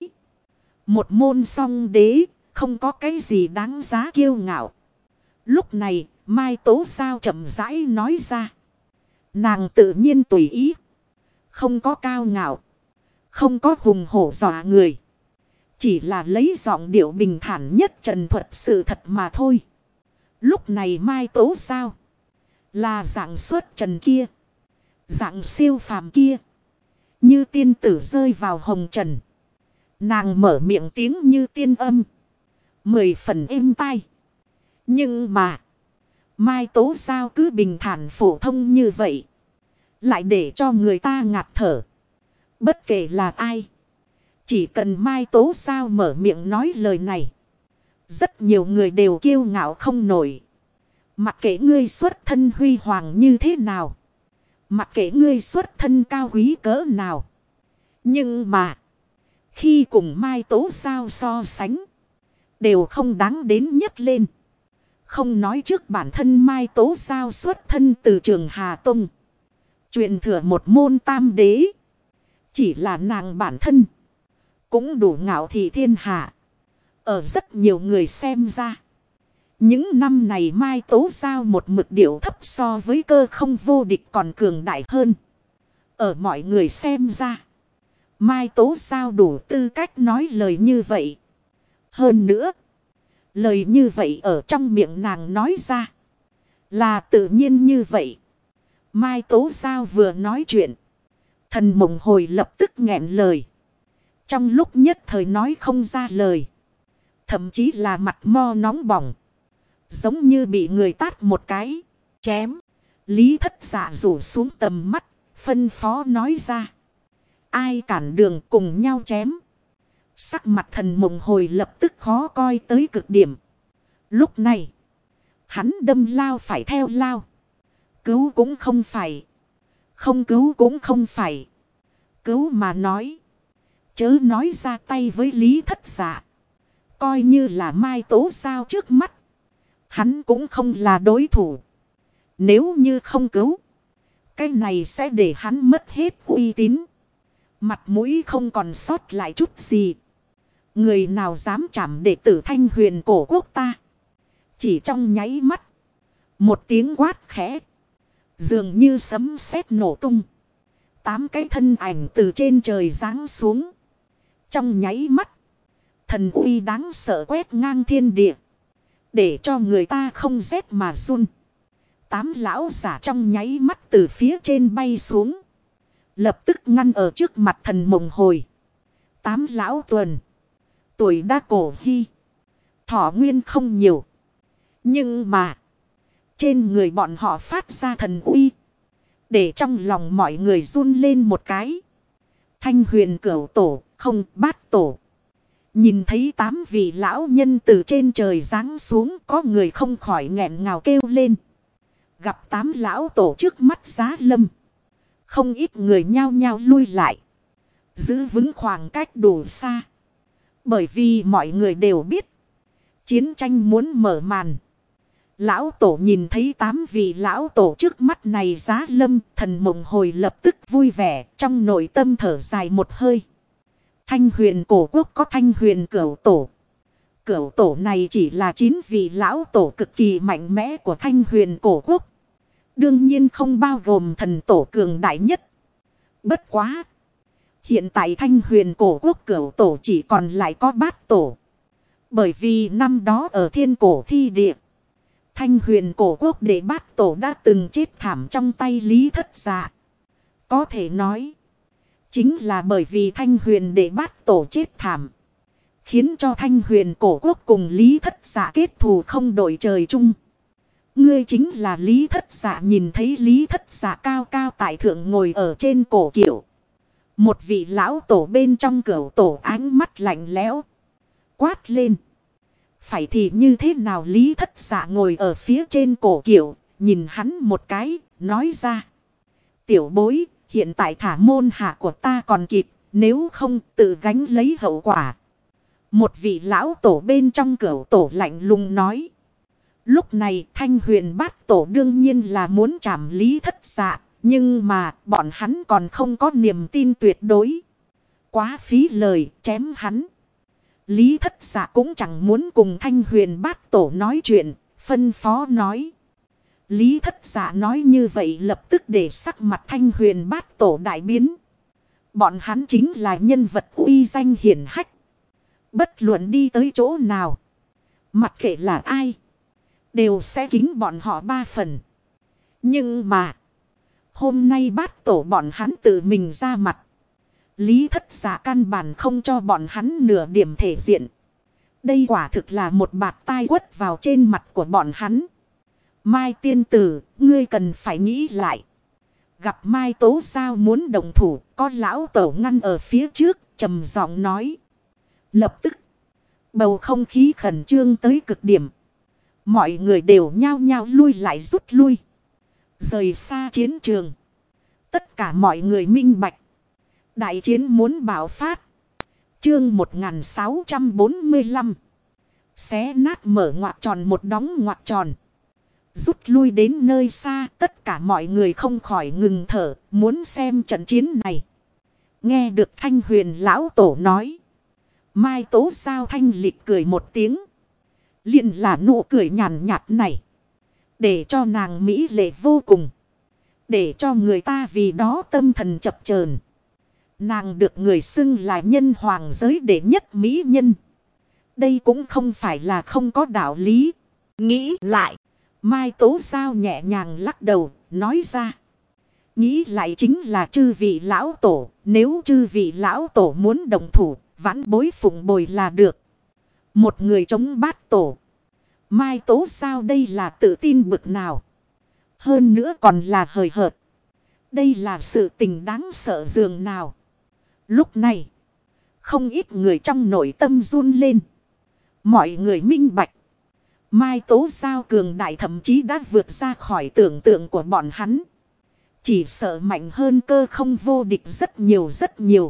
Một môn song đế, không có cái gì đáng giá kiêu ngạo. Lúc này, Mai Tố Giao chậm rãi nói ra. Nàng tự nhiên tùy ý. Không có cao ngạo. Không có hùng hổ dọa người. Chỉ là lấy giọng điệu bình thản nhất trần thuật sự thật mà thôi. Lúc này Mai Tố Giao là dạng xuất trần kia, dạng siêu phàm kia, như tiên tử rơi vào hồng trần. Nàng mở miệng tiếng như tiên âm, 10 phần êm tai. Nhưng mà Mai Tố Giao cứ bình thản phổ thông như vậy, lại để cho người ta ngạt thở. Bất kể là ai, chỉ cần Mai Tố Giao mở miệng nói lời này, rất nhiều người đều kiêu ngạo không nổi. Mặc kệ ngươi xuất thân huy hoàng như thế nào, mặc kệ ngươi xuất thân cao quý cỡ nào. Nhưng mà khi cùng Mai Tố Giao so sánh, đều không đáng đến nhấc lên. Không nói trước bản thân Mai Tố Giao xuất thân từ Trường Hà Tông, truyền thừa một môn tam đế. Chỉ là nàng bản thân cũng đủ ngạo thị thiên hạ. Ở rất nhiều người xem ra, những năm này Mai Tố Giao một mực điệu thấp so với Cơ Không vô địch còn cường đại hơn. Ở mọi người xem ra, Mai Tố Giao đủ tư cách nói lời như vậy. Hơn nữa, lời như vậy ở trong miệng nàng nói ra là tự nhiên như vậy. Mai Tố Giao vừa nói chuyện, Thần Mộng Hồi lập tức nghẹn lời. Trong lúc nhất thời nói không ra lời. Thậm chí là mặt mo nóng bỏng, giống như bị người tát một cái, chém. Lý Thất Dạ rủ xuống tầm mắt, phân phó nói ra. Ai cản đường cùng nhau chém. Sắc mặt Thần Mộng Hồi lập tức khó coi tới cực điểm. Lúc này, hắn đâm lao phải theo lao. Cứu cũng không phải. Không cứu cũng không phải. Cứu mà nói, chớ nói ra tay với Lý Thất Dạ. Coi như là Mai Tố Giao trước mắt, hắn cũng không là đối thủ. Nếu như không cứu, cái này sẽ để hắn mất hết uy tín. Mặt mũi không còn sót lại chút gì. Người nào dám chạm đệ tử Thanh Huyền cổ quốc ta? Chỉ trong nháy mắt, một tiếng quát khẽ, dường như sấm sét nổ tung. 8 cái thân ảnh từ trên trời giáng xuống. Trong nháy mắt, thần uy đáng sợ quét ngang thiên địa, để cho người ta không rét mà run. 8 lão giả trong nháy mắt từ phía trên bay xuống, lập tức ngăn ở trước mặt Thần Mộng Hồi. 8 lão tuần, tuổi đã cổ hy, thọ nguyên không nhiều. Nhưng mà trên người bọn họ phát ra thần uy, để trong lòng mọi người run lên một cái. Thanh Huyền Cửu tổ, không Bát tổ. Nhìn thấy 8 vị lão nhân từ trên trời giáng xuống, có người không khỏi nghẹn ngào kêu lên. Gặp 8 lão tổ trước mắt Giá Lâm, không ít người nhao nhao lui lại, giữ vững khoảng cách đủ xa. Bởi vì mọi người đều biết, chiến tranh muốn mở màn, Lão tổ nhìn thấy 8 vị lão tổ trước mắt này giá lâm, thần mộng hồi lập tức vui vẻ, trong nội tâm thở dài một hơi. Thanh huyền cổ quốc có thanh huyền cửu tổ. Cửu tổ này chỉ là 9 vị lão tổ cực kỳ mạnh mẽ của thanh huyền cổ quốc. Đương nhiên không bao gồm thần tổ cường đại nhất. Bất quá. Hiện tại thanh huyền cổ quốc cửu tổ chỉ còn lại có bát tổ. Bởi vì năm đó ở thiên cổ thi địa. Thanh huyền cổ quốc đệ bát tổ đã từng chết thảm trong tay Lý Thất Dạ. Có thể nói. Chính là bởi vì thanh huyền đệ bát tổ chết thảm. Khiến cho thanh huyền cổ quốc cùng Lý Thất Dạ kết thù không đội trời chung. Ngươi chính là Lý Thất Dạ, nhìn thấy Lý Thất Dạ cao cao tại thượng ngồi ở trên cổ kiệu. Một vị lão tổ bên trong cửu tổ ánh mắt lạnh lẽo. Quát lên. Phải thì như thế nào? Lý Thất Dạ ngồi ở phía trên cổ kiệu, nhìn hắn một cái, nói ra. Tiểu bối, hiện tại thả môn hạ của ta còn kịp, nếu không tự gánh lấy hậu quả. Một vị lão tổ bên trong cửu tổ lạnh lùng nói. Lúc này thanh huyền bát tổ đương nhiên là muốn trảm Lý Thất Dạ, nhưng mà bọn hắn còn không có niềm tin tuyệt đối. Quá phí lời, chém hắn. Lý Thất Dạ cũng chẳng muốn cùng thanh huyền bát tổ nói chuyện, phân phó nói. Lý Thất Dạ nói như vậy lập tức để sắc mặt thanh huyền bát tổ đại biến. Bọn hắn chính là nhân vật uy danh hiển hách. Bất luận đi tới chỗ nào, mặc kệ là ai, đều sẽ kính bọn họ 3 phần. Nhưng mà hôm nay bát tổ bọn hắn tự mình ra mặt. Lý Thất Dạ căn bản không cho bọn hắn nửa điểm thể diện. Đây quả thực là một bạt tai quất vào trên mặt của bọn hắn. Mai tiên tử, ngươi cần phải nghĩ lại. Gặp Mai Tố Sao muốn đồng thủ, có lão tổ ngăn ở phía trước, trầm giọng nói. Lập tức, bầu không khí khẩn trương tới cực điểm. Mọi người đều nhao nhao lui lại rút lui. Rời xa chiến trường. Tất cả mọi người minh bạch. Đại chiến muốn bạo phát. Chương 1645. Xé nát mở ngoặc tròn một đóng ngoặc tròn. Rút lui đến nơi xa, tất cả mọi người không khỏi ngừng thở, muốn xem trận chiến này. Nghe được Thanh Huyền lão tổ nói. Mai Tố Sao thanh lịch cười một tiếng. Liền là nụ cười nhàn nhạt này. Để cho nàng mỹ lệ vô cùng. Để cho người ta vì đó tâm thần chập chờn. Nàng được người xưng là nhân hoàng giới đệ nhất mỹ nhân. Đây cũng không phải là không có đạo lý. Nghĩ lại. Mai Tố Sao nhẹ nhàng lắc đầu, nói ra. Nghĩ lại chính là chư vị lão tổ. Nếu chư vị lão tổ muốn đồng thủ, vãn bối phụng bồi là được. Một người chống bát tổ. Mai Tố Sao đây là tự tin bực nào. Hơn nữa còn là hời hợt. Đây là sự tình đáng sợ dường nào. Lúc này, không ít người trong nội tâm run lên. Mọi người minh bạch. Mai Tố Sao cường đại thậm chí đã vượt ra khỏi tưởng tượng của bọn hắn. Chỉ sợ mạnh hơn cơ không vô địch rất nhiều rất nhiều.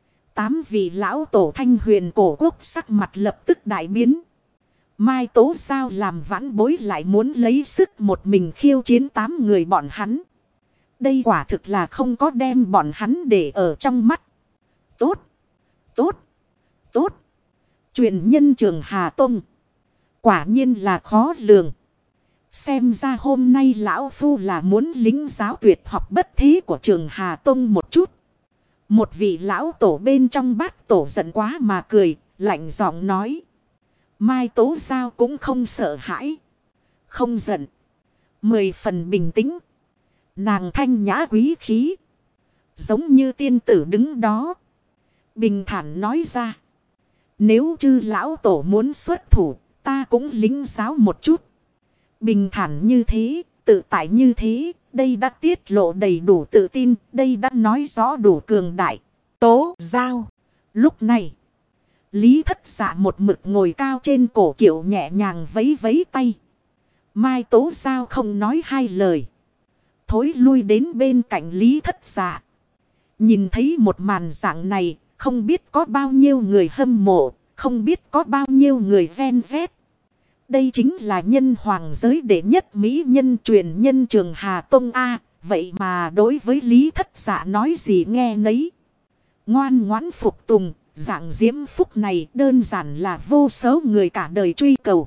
8 vị lão tổ Thanh Huyền cổ quốc sắc mặt lập tức đại biến. Mai Tố Sao làm vãn bối lại muốn lấy sức một mình khiêu chiến 8 người bọn hắn. Đây quả thực là không có đem bọn hắn để ở trong mắt. Tốt, tốt, tốt. Truyền nhân Trường Hà Tông. Quả nhiên là khó lường. Xem ra hôm nay lão phu là muốn lính giáo tuyệt học bất thế của Trường Hà Tông một chút. Một vị lão tổ bên trong bát tổ giận quá mà cười, lạnh giọng nói. Mai Tố Sao cũng không sợ hãi. Không giận. 10 phần bình tĩnh. Nàng thanh nhã quý khí. Giống như tiên tử đứng đó. Bình thản nói ra. Nếu chư lão tổ muốn xuất thủ, ta cũng lính giáo một chút. Bình thản như thế, tự tại như thế, đây đã tiết lộ đầy đủ tự tin, đây đã nói rõ đủ cường đại. Tố Giao. Lúc này, Lý Thất Dạ một mực ngồi cao trên cổ kiệu nhẹ nhàng vấy vấy tay. Mai Tố Giao không nói hai lời. Thối lui đến bên cạnh Lý Thất Dạ. Nhìn thấy một màn dạng này, không biết có bao nhiêu người hâm mộ, không biết có bao nhiêu người ghen ghét. Đây chính là nhân hoàng giới đệ nhất mỹ nhân truyền nhân Trường Hà Tông A. Vậy mà đối với Lý Thất Dạ nói gì nghe nấy. Ngoan ngoãn phục tùng, dạng diễm phúc này đơn giản là vô số người cả đời truy cầu.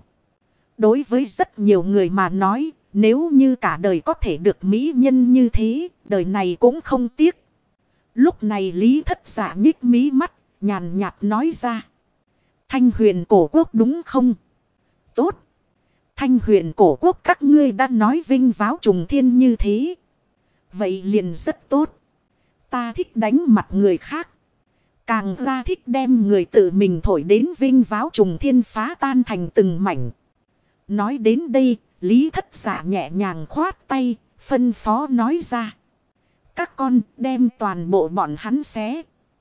Đối với rất nhiều người mà nói, nếu như cả đời có thể được mỹ nhân như thế, đời này cũng không tiếc. Lúc này Lý Thất Dạ nhích mí mắt, nhàn nhạt nói ra. Thanh Huyền cổ quốc đúng không? Tốt. Thanh Huyền cổ quốc các ngươi đã nói vinh váo trùng thiên như thế. Vậy liền rất tốt. Ta thích đánh mặt người khác. Càng ra thích đem người tự mình thổi đến vinh váo trùng thiên phá tan thành từng mảnh. Nói đến đây, Lý Thất Dạ nhẹ nhàng khoát tay, phân phó nói ra. Các con đem toàn bộ bọn hắn xé.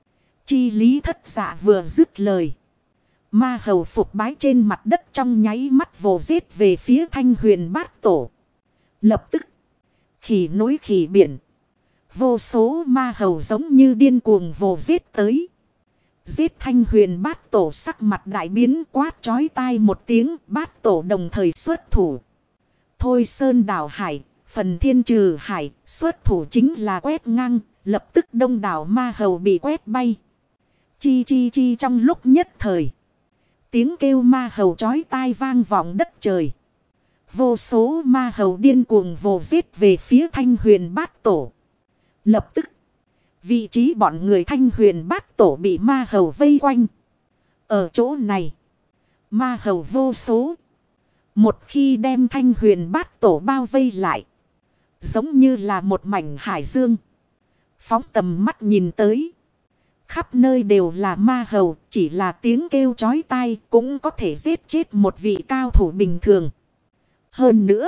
Chi Lý Thất Dạ vừa dứt lời. Ma hầu phục bái trên mặt đất trong nháy mắt vồ giết về phía Thanh Huyền Bát Tổ. Lập tức, khỉ núi khỉ biển. Vô số ma hầu giống như điên cuồng vồ giết tới. Giết Thanh Huyền Bát Tổ sắc mặt đại biến quát chói tai một tiếng, Bát Tổ đồng thời xuất thủ. Thôi sơn đảo hải, phần thiên trừ hải, xuất thủ chính là quét ngang, lập tức đông đảo ma hầu bị quét bay. Chi chi chi trong lúc nhất thời. Tiếng kêu ma hầu chói tai vang vọng đất trời. Vô số ma hầu điên cuồng vồ giết về phía Thanh Huyền Bát Tổ. Lập tức, vị trí bọn người Thanh Huyền Bát Tổ bị ma hầu vây quanh. Ở chỗ này, ma hầu vô số. Một khi đem Thanh Huyền Bát Tổ bao vây lại, giống như là một mảnh hải dương. Phóng tầm mắt nhìn tới, khắp nơi đều là ma hầu, chỉ là tiếng kêu chói tai cũng có thể giết chết một vị cao thủ bình thường. Hơn nữa,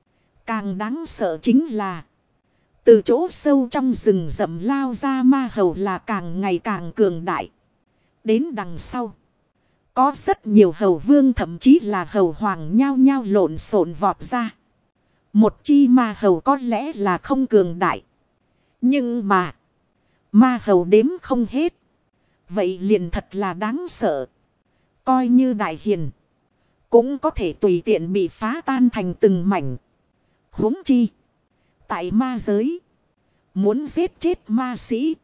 càng đáng sợ chính là từ chỗ sâu trong rừng rậm lao ra ma hầu là càng ngày càng cường đại. Đến đằng sau, có rất nhiều hầu vương thậm chí là hầu hoàng nhao nhao lộn xộn vọt ra. Một chi ma hầu có lẽ là không cường đại. Nhưng mà, ma hầu đếm không hết. Vậy liền thật là đáng sợ. Coi như đại hiền, cũng có thể tùy tiện bị phá tan thành từng mảnh. Huống chi, tại ma giới, muốn giết chết ma sĩ,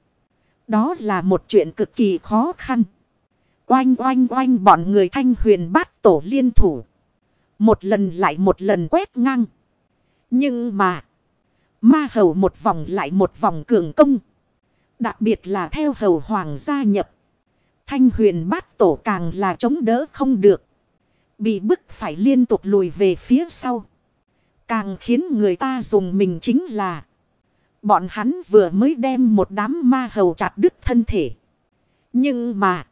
đó là một chuyện cực kỳ khó khăn. Oanh oanh oanh bọn người Thanh Huyền Bát Tổ liên thủ. Một lần lại một lần quét ngang. Nhưng mà, ma hầu một vòng lại một vòng cường công. Đặc biệt là theo hầu hoàng gia nhập. Thanh Huyền Bát Tổ càng là chống đỡ không được. Bị bức phải liên tục lùi về phía sau. Càng khiến người ta dùng mình chính là bọn hắn vừa mới đem một đám ma hầu chặt đứt thân thể. Nhưng mà,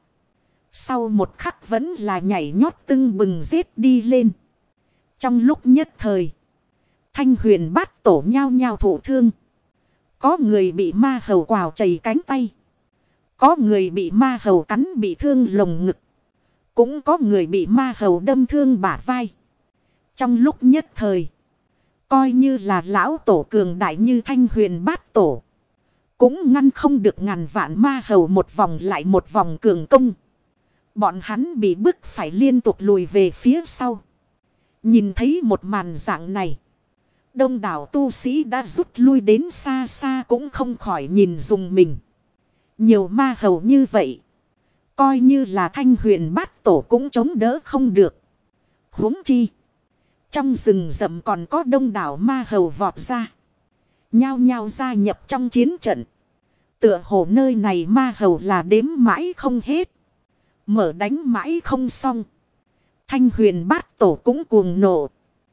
sau một khắc vẫn là nhảy nhót tưng bừng giết đi lên. Trong lúc nhất thời, Thanh Huyền Bát Tổ nhao nhao thụ thương. Có người bị ma hầu quào chảy cánh tay. Có người bị ma hầu cắn bị thương lồng ngực. Cũng có người bị ma hầu đâm thương bả vai. Trong lúc nhất thời, coi như là lão tổ cường đại như Thanh Huyền Bát Tổ, cũng ngăn không được ngàn vạn ma hầu một vòng lại một vòng cường công. Bọn hắn bị bức phải liên tục lùi về phía sau. Nhìn thấy một màn dạng này, đông đảo tu sĩ đã rút lui đến xa xa cũng không khỏi nhìn dùng mình. Nhiều ma hầu như vậy, coi như là Thanh Huyền Bát Tổ cũng chống đỡ không được. Huống chi, trong rừng rậm còn có đông đảo ma hầu vọt ra, nhao nhao gia nhập trong chiến trận. Tựa hồ nơi này ma hầu là đếm mãi không hết, mở đánh mãi không xong. Thanh Huyền Bát Tổ cũng cuồng nộ.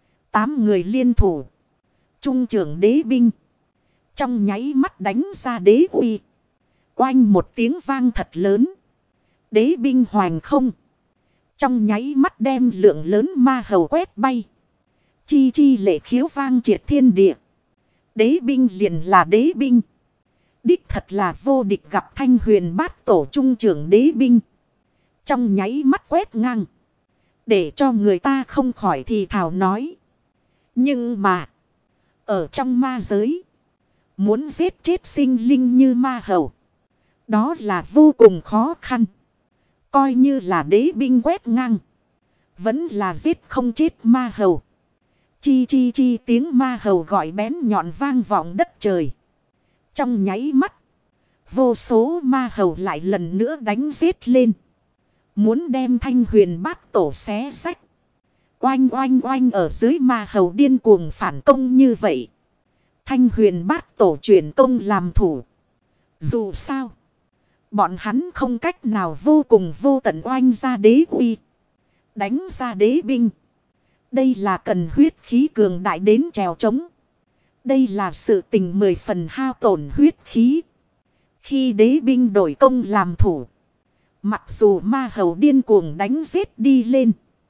8 người liên thủ, trung trưởng đế binh, trong nháy mắt đánh ra đế uy. Oanh một tiếng vang thật lớn, đế binh hoành không, trong nháy mắt đem lượng lớn ma hầu quét bay. Chi chi lệ khiếu vang triệt thiên địa. Đế binh liền là đế binh, đích thật là vô địch gặp Thanh Huyền Bát Tổ trung trưởng đế binh. Trong nháy mắt quét ngang, để cho người ta không khỏi thì thào nói. Nhưng mà, ở trong ma giới, muốn giết chết sinh linh như ma hầu, đó là vô cùng khó khăn. Coi như là đế binh quét ngang, Vẫn là giết không chết ma hầu. Chi chi chi tiếng ma hầu gọi bén nhọn vang vọng đất trời. Trong nháy mắt. Vô số ma hầu lại lần nữa đánh giết lên. Muốn đem Thanh Huyền Bát Tổ xé xách. Oanh oanh oanh ở dưới ma hầu điên cuồng phản công như vậy. Thanh Huyền Bát Tổ chuyển công làm thủ. Dù sao. Bọn hắn không cách nào vô cùng vô tận oanh ra đế uy. Đánh ra đế binh. Đây là cần huyết khí cường đại đến trèo trống. Đây là sự tình 10 phần hao tổn huyết khí. Khi đế binh đổi công làm thủ. Mặc dù ma hầu điên cuồng đánh giết đi lên.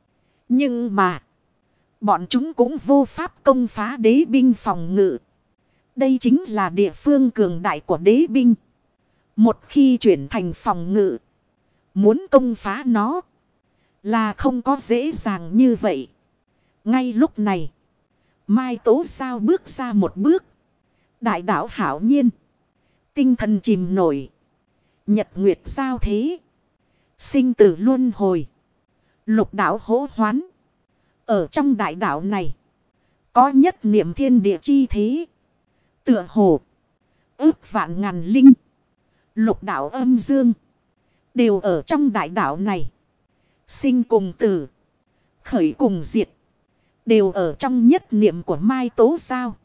Nhưng mà. Bọn chúng cũng vô pháp công phá đế binh phòng ngự. Đây chính là địa phương cường đại của đế binh. Một khi chuyển thành phòng ngự. Muốn công phá nó. Là không có dễ dàng như vậy. Ngay lúc này. Mai Tố Giao bước ra một bước. Đại đạo hảo nhiên. Tinh thần chìm nổi. Nhật nguyệt giao thế. Sinh tử luân hồi. Lục đạo hỗ hoán. Ở trong đại đạo này. Có nhất niệm thiên địa chi thế. Tựa hồ. Ước vạn ngàn linh. Lục đạo âm dương. Đều ở trong đại đạo này. Sinh cùng tử. Khởi cùng diệt. Đều ở trong nhất niệm của Mai Tố Giao.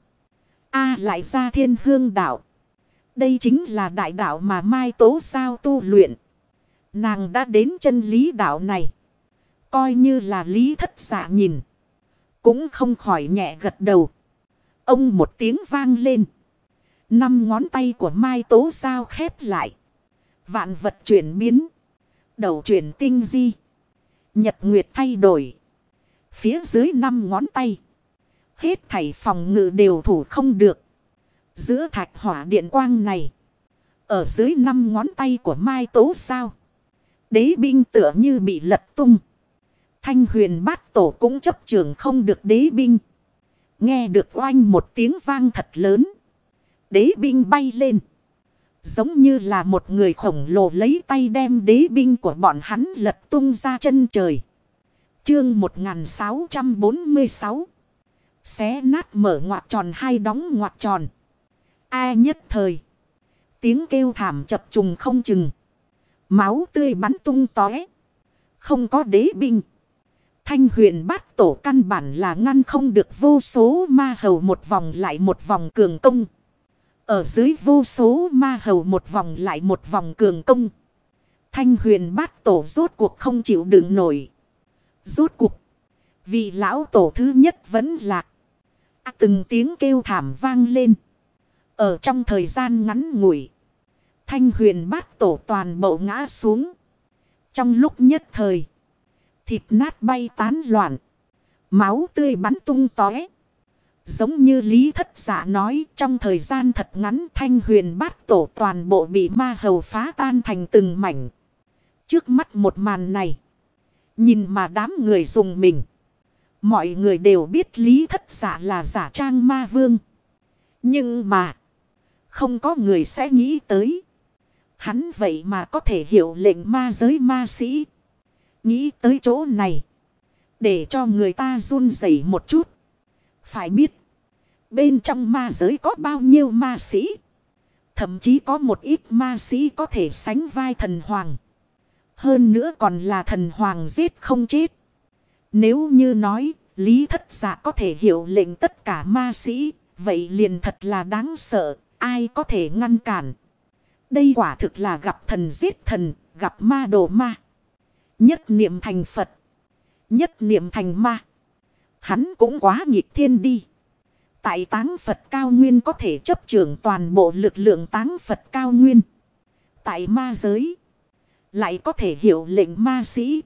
Lại ra Thiên Hương đạo. Đây chính là đại đạo mà Mai Tố Giao tu luyện. Nàng đã đến chân lý đạo này. Coi như là lý thất giả nhìn. Cũng không khỏi nhẹ gật đầu. Ông một tiếng vang lên. 5 ngón tay của Mai Tố Giao khép lại. Vạn vật chuyển biến. Đầu chuyển tinh di. Nhật nguyệt thay đổi. Phía dưới 5 ngón tay. Hết thảy phòng ngự đều thủ không được. Giữa thạch hỏa điện quang này. Ở dưới 5 ngón tay của Mai Tố Giao. Đế binh tựa như bị lật tung. Thanh Huyền Bát Tổ cũng chấp trường không được đế binh. Nghe được oanh một tiếng vang thật lớn. Đế binh bay lên. Giống như là một người khổng lồ lấy tay đem đế binh của bọn hắn lật tung ra chân trời. Chương 1646. Xé nát mở ngoặc tròn hay đóng ngoặc tròn. Nhất thời. Tiếng kêu thảm chập trùng không chừng. Máu tươi bắn tung tóe. Không có đế binh. Thanh Huyền Bát Tổ căn bản là ngăn không được vô số ma hầu một vòng lại một vòng cường công. Ở dưới vô số ma hầu một vòng lại một vòng cường công. Thanh Huyền Bát Tổ rốt cuộc không chịu đựng nổi. Rốt cuộc. Vị lão tổ thứ nhất vẫn lạc. Từng tiếng kêu thảm vang lên. Ở trong thời gian ngắn ngủi. Thanh Huyền Bát Tổ toàn bộ ngã xuống. Trong lúc nhất thời. Thịt nát bay tán loạn. Máu tươi bắn tung tóe. Giống như Lý Thất Giả nói, trong thời gian thật ngắn Thanh Huyền Bát Tổ toàn bộ bị ma hầu phá tan thành từng mảnh. Trước mắt một màn này. Nhìn mà đám người dùng mình. Mọi người đều biết Lý Thất Giả là giả trang ma vương. Nhưng mà. Không có người sẽ nghĩ tới. Hắn vậy mà có thể hiểu lệnh ma giới ma sĩ. Nghĩ tới chỗ này. Để cho người ta run rẩy một chút. Phải biết. Bên trong ma giới có bao nhiêu ma sĩ. Thậm chí có một ít ma sĩ có thể sánh vai thần hoàng. Hơn nữa còn là thần hoàng giết không chết. Nếu như nói Lý Thất Giả có thể hiểu lệnh tất cả ma sĩ. Vậy liền thật là đáng sợ. Ai có thể ngăn cản. Đây quả thực là gặp thần giết thần. Gặp ma đổ ma. Nhất niệm thành Phật. Nhất niệm thành ma. Hắn cũng quá nghịch thiên đi. Tại Táng Phật cao nguyên có thể chấp trưởng toàn bộ lực lượng Táng Phật cao nguyên. Tại ma giới. Lại có thể hiểu lệnh ma sĩ.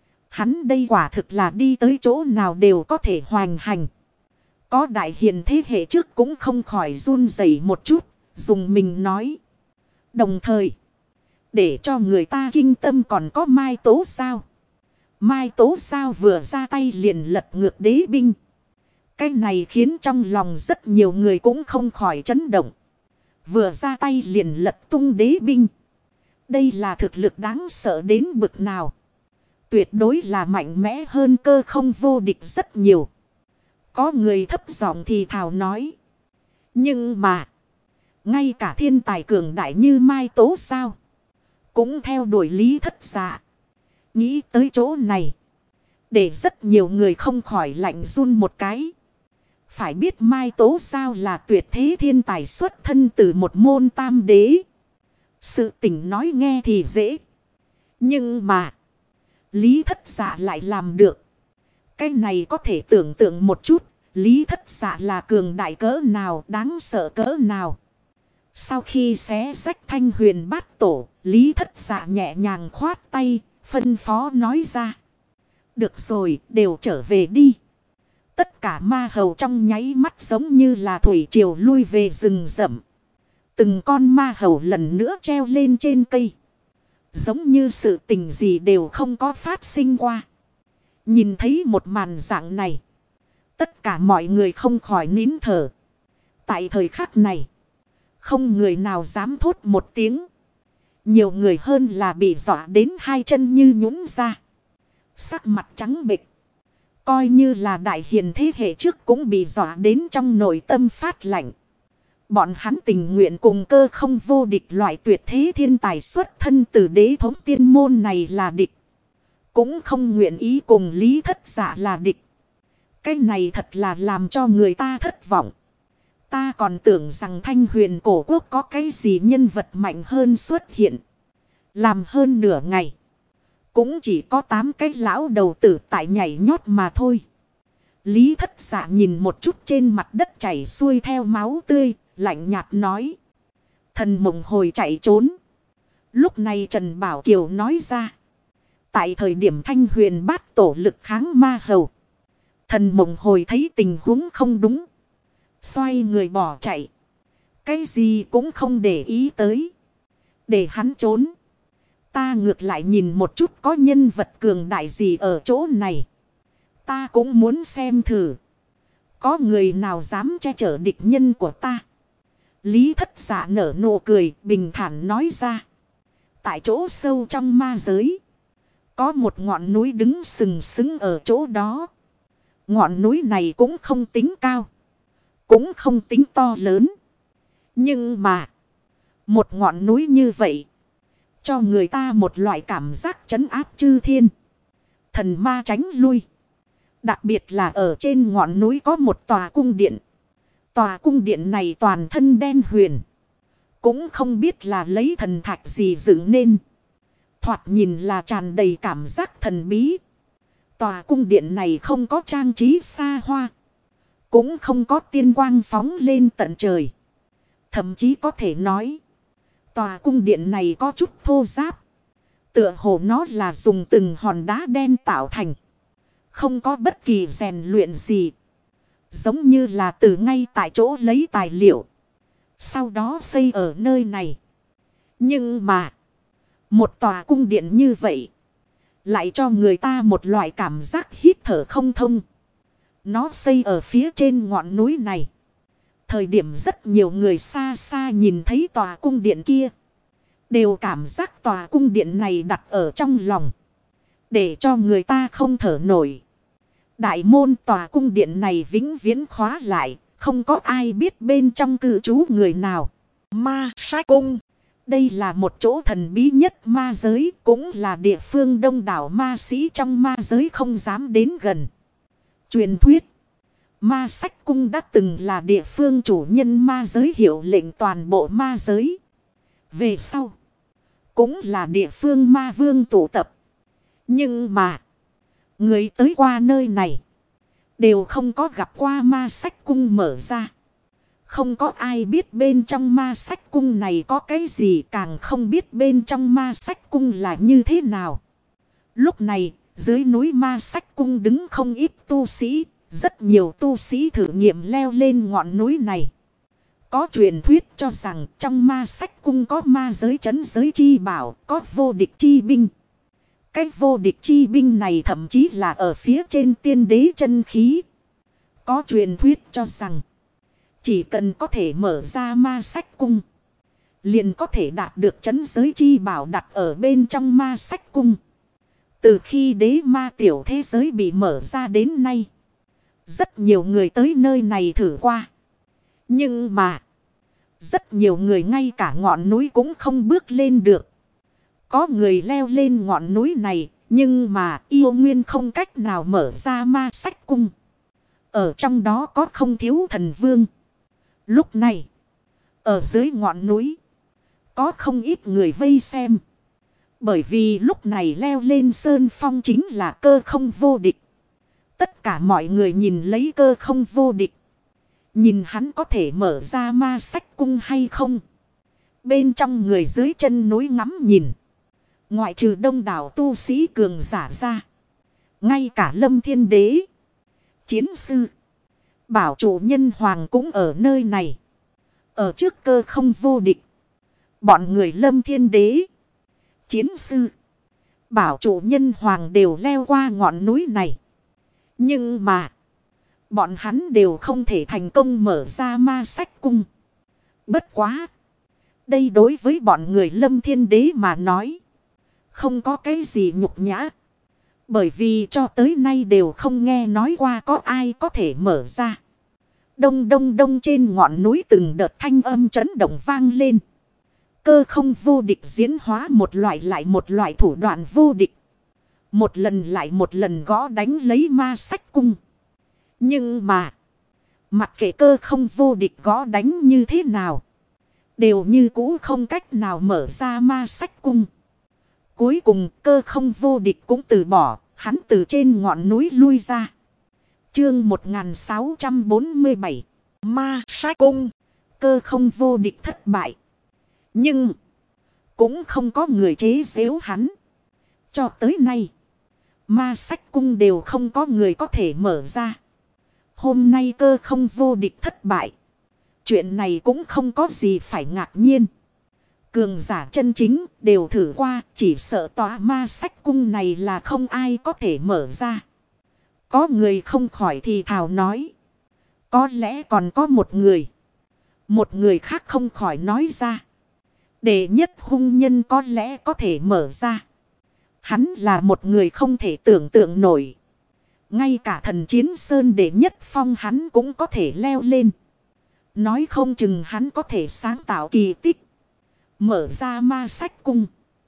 Hắn đây quả thực là đi tới chỗ nào đều có thể hoành hành. Có đại hiền thế hệ trước cũng không khỏi run rẩy một chút. Dùng mình nói. Đồng thời. Để cho người ta kinh tâm còn có Mai Tố Giao. Mai Tố Giao vừa ra tay liền lật ngược đế binh. Cái này khiến trong lòng rất nhiều người cũng không khỏi chấn động. Vừa ra tay liền lật tung đế binh. Đây là thực lực đáng sợ đến bực nào. tuyệt đối là mạnh mẽ hơn cơ không vô địch rất nhiều. Có người thấp giọng thì thào nói. Nhưng mà, ngay cả thiên tài cường đại như Mai Tố sao? Cũng theo đuổi Lý Thất Dạ. Nghĩ tới chỗ này, để rất nhiều người không khỏi lạnh run một cái. Phải biết Mai Tố sao là tuyệt thế thiên tài xuất thân từ một môn tam đế. Sự tình nói nghe thì dễ. Nhưng mà, Lý Thất Dạ lại làm được. Cái này có thể tưởng tượng một chút. Lý Thất Dạ là cường đại cỡ nào, đáng sợ cỡ nào. Sau khi xé rách Thanh Huyền Bát Tổ, Lý Thất Dạ nhẹ nhàng khoát tay, phân phó nói ra. Được rồi, đều trở về đi. Tất cả ma hầu trong nháy mắt giống như là thủy triều lui về rừng rậm. Từng con ma hầu lần nữa treo lên trên cây. Giống như sự tình gì đều không có phát sinh qua. Nhìn thấy một màn dạng này, tất cả mọi người không khỏi nín thở. Tại thời khắc này, không người nào dám thốt một tiếng. Nhiều người hơn là bị dọa đến hai chân như nhũn ra. Sắc mặt trắng bệch. Coi như là đại hiền thế hệ trước cũng bị dọa đến trong nội tâm phát lạnh. Bọn hắn tình nguyện cùng cơ không vô địch loại tuyệt thế thiên tài xuất thân từ đế thống tiên môn này là địch. Cũng không nguyện ý cùng Lý Thất Dạ là địch. Cái này thật là làm cho người ta thất vọng. Ta còn tưởng rằng Thanh Huyền cổ quốc có cái gì nhân vật mạnh hơn xuất hiện. Làm hơn nửa ngày. Cũng chỉ có 8 cái lão đầu tử tại nhảy nhót mà thôi. Lý Thất Dạ nhìn một chút trên mặt đất chảy xuôi theo máu tươi, lạnh nhạt nói. Thần mộng hồi chạy trốn. Lúc này Trần Bảo Kiều nói ra. Tại thời điểm Thanh Huyền Bát Tổ lực kháng ma hầu. Thần mộng hồi thấy tình huống không đúng. Xoay người bỏ chạy. Cái gì cũng không để ý tới. Để hắn trốn. Ta ngược lại nhìn một chút có nhân vật cường đại gì ở chỗ này. Ta cũng muốn xem thử. Có người nào dám che chở địch nhân của ta. Lý Thất Dạ nở nụ cười bình thản nói ra. Tại chỗ sâu trong ma giới. Có một ngọn núi đứng sừng sững ở chỗ đó. Ngọn núi này cũng không tính cao. Cũng không tính to lớn. Nhưng mà. Một ngọn núi như vậy. Cho người ta một loại cảm giác trấn áp chư thiên. Thần ma tránh lui. Đặc biệt là ở trên ngọn núi có một tòa cung điện. Tòa cung điện này toàn thân đen huyền. Cũng không biết là lấy thần thạch gì dựng nên. Thoạt nhìn là tràn đầy cảm giác thần bí. Tòa cung điện này không có trang trí xa hoa. Cũng không có tiên quang phóng lên tận trời. Thậm chí có thể nói. Tòa cung điện này có chút thô ráp. Tựa hồ nó là dùng từng hòn đá đen tạo thành. Không có bất kỳ rèn luyện gì. Giống như là từ ngay tại chỗ lấy tài liệu. Sau đó xây ở nơi này. Nhưng mà. Một tòa cung điện như vậy. Lại cho người ta một loại cảm giác hít thở không thông. Nó xây ở phía trên ngọn núi này. Thời điểm rất nhiều người xa xa nhìn thấy tòa cung điện kia. Đều cảm giác tòa cung điện này đặt ở trong lòng. Để cho người ta không thở nổi. Đại môn tòa cung điện này vĩnh viễn khóa lại. Không có ai biết bên trong cư trú người nào. Ma Sách Cung. Đây là một chỗ thần bí nhất ma giới. Cũng là địa phương đông đảo ma sĩ trong ma giới không dám đến gần. Truyền thuyết. Ma Sách Cung đã từng là địa phương chủ nhân ma giới hiệu lệnh toàn bộ ma giới. Về sau. Cũng là địa phương ma vương tụ tập. Nhưng mà. Người tới qua nơi này. Đều không có gặp qua Ma Sách Cung mở ra. Không có ai biết bên trong Ma Sách Cung này có cái gì, càng không biết bên trong Ma Sách Cung là như thế nào. Lúc này, dưới núi Ma Sách Cung đứng không ít tu sĩ. Rất nhiều tu sĩ thử nghiệm leo lên ngọn núi này. Có truyền thuyết cho rằng trong Ma Sách Cung có ma giới trấn giới chi bảo, có vô địch chi binh. Cái vô địch chi binh này thậm chí là ở phía trên tiên đế chân khí. Có truyền thuyết cho rằng chỉ cần có thể mở ra Ma Sách Cung, liền có thể đạt được trấn giới chi bảo đặt ở bên trong Ma Sách Cung. Từ khi đế ma tiểu thế giới bị mở ra đến nay. Rất nhiều người tới nơi này thử qua. Nhưng mà. Rất nhiều người ngay cả ngọn núi cũng không bước lên được. Có người leo lên ngọn núi này. Nhưng mà yêu nguyên không cách nào mở ra ma sách cung. Ở trong đó có không thiếu thần vương. Lúc này. Ở dưới ngọn núi. Có không ít người vây xem. Bởi vì lúc này leo lên sơn phong chính là Cơ Không vô địch. Tất cả mọi người nhìn lấy Cơ Không vô địch. Nhìn hắn có thể mở ra ma sách cung hay không. Bên trong người dưới chân núi ngắm nhìn. Ngoại trừ đông đảo tu sĩ cường giả ra. Ngay cả Lâm Thiên Đế. Chiến sư. Bảo chủ nhân hoàng cũng ở nơi này. Ở trước Cơ Không vô địch. Bọn người Lâm Thiên Đế. Chiến sư. Bảo chủ nhân hoàng đều leo qua ngọn núi này. Nhưng mà. Bọn hắn đều không thể thành công mở ra ma sách cung. Bất quá. Đây đối với bọn người Lâm Thiên Đế mà nói. Không có cái gì nhục nhã. Bởi vì cho tới nay đều không nghe nói qua có ai có thể mở ra. Đông đông đông trên ngọn núi từng đợt thanh âm chấn động vang lên. Cơ Không vô địch diễn hóa một loại lại một loại thủ đoạn vô địch. Một lần lại một lần gõ đánh lấy ma sách cung. Nhưng mà. Mặc kệ Cơ Không vô địch gõ đánh như thế nào. Đều như cũ không cách nào mở ra ma sách cung. Cuối cùng Cơ Không vô địch cũng từ bỏ. Hắn từ trên ngọn núi lui ra. Chương 1647. Ma sách cung. Cơ Không vô địch thất bại. Nhưng. Cũng không có người chế giễu hắn. Cho tới nay. Ma sách cung đều không có người có thể mở ra. Hôm nay Cơ Không vô địch thất bại. Chuyện này cũng không có gì phải ngạc nhiên. Cường giả chân chính đều thử qua. Chỉ sợ tòa ma sách cung này là không ai có thể mở ra. Có người không khỏi thì thào nói. Có lẽ còn có một người. Một người khác không khỏi nói ra. Đệ nhất hung nhân có lẽ có thể mở ra. Hắn là một người không thể tưởng tượng nổi. Ngay cả thần chiến sơn đệ nhất phong hắn cũng có thể leo lên. Nói không chừng hắn có thể sáng tạo kỳ tích. Mở ra ma sách cung.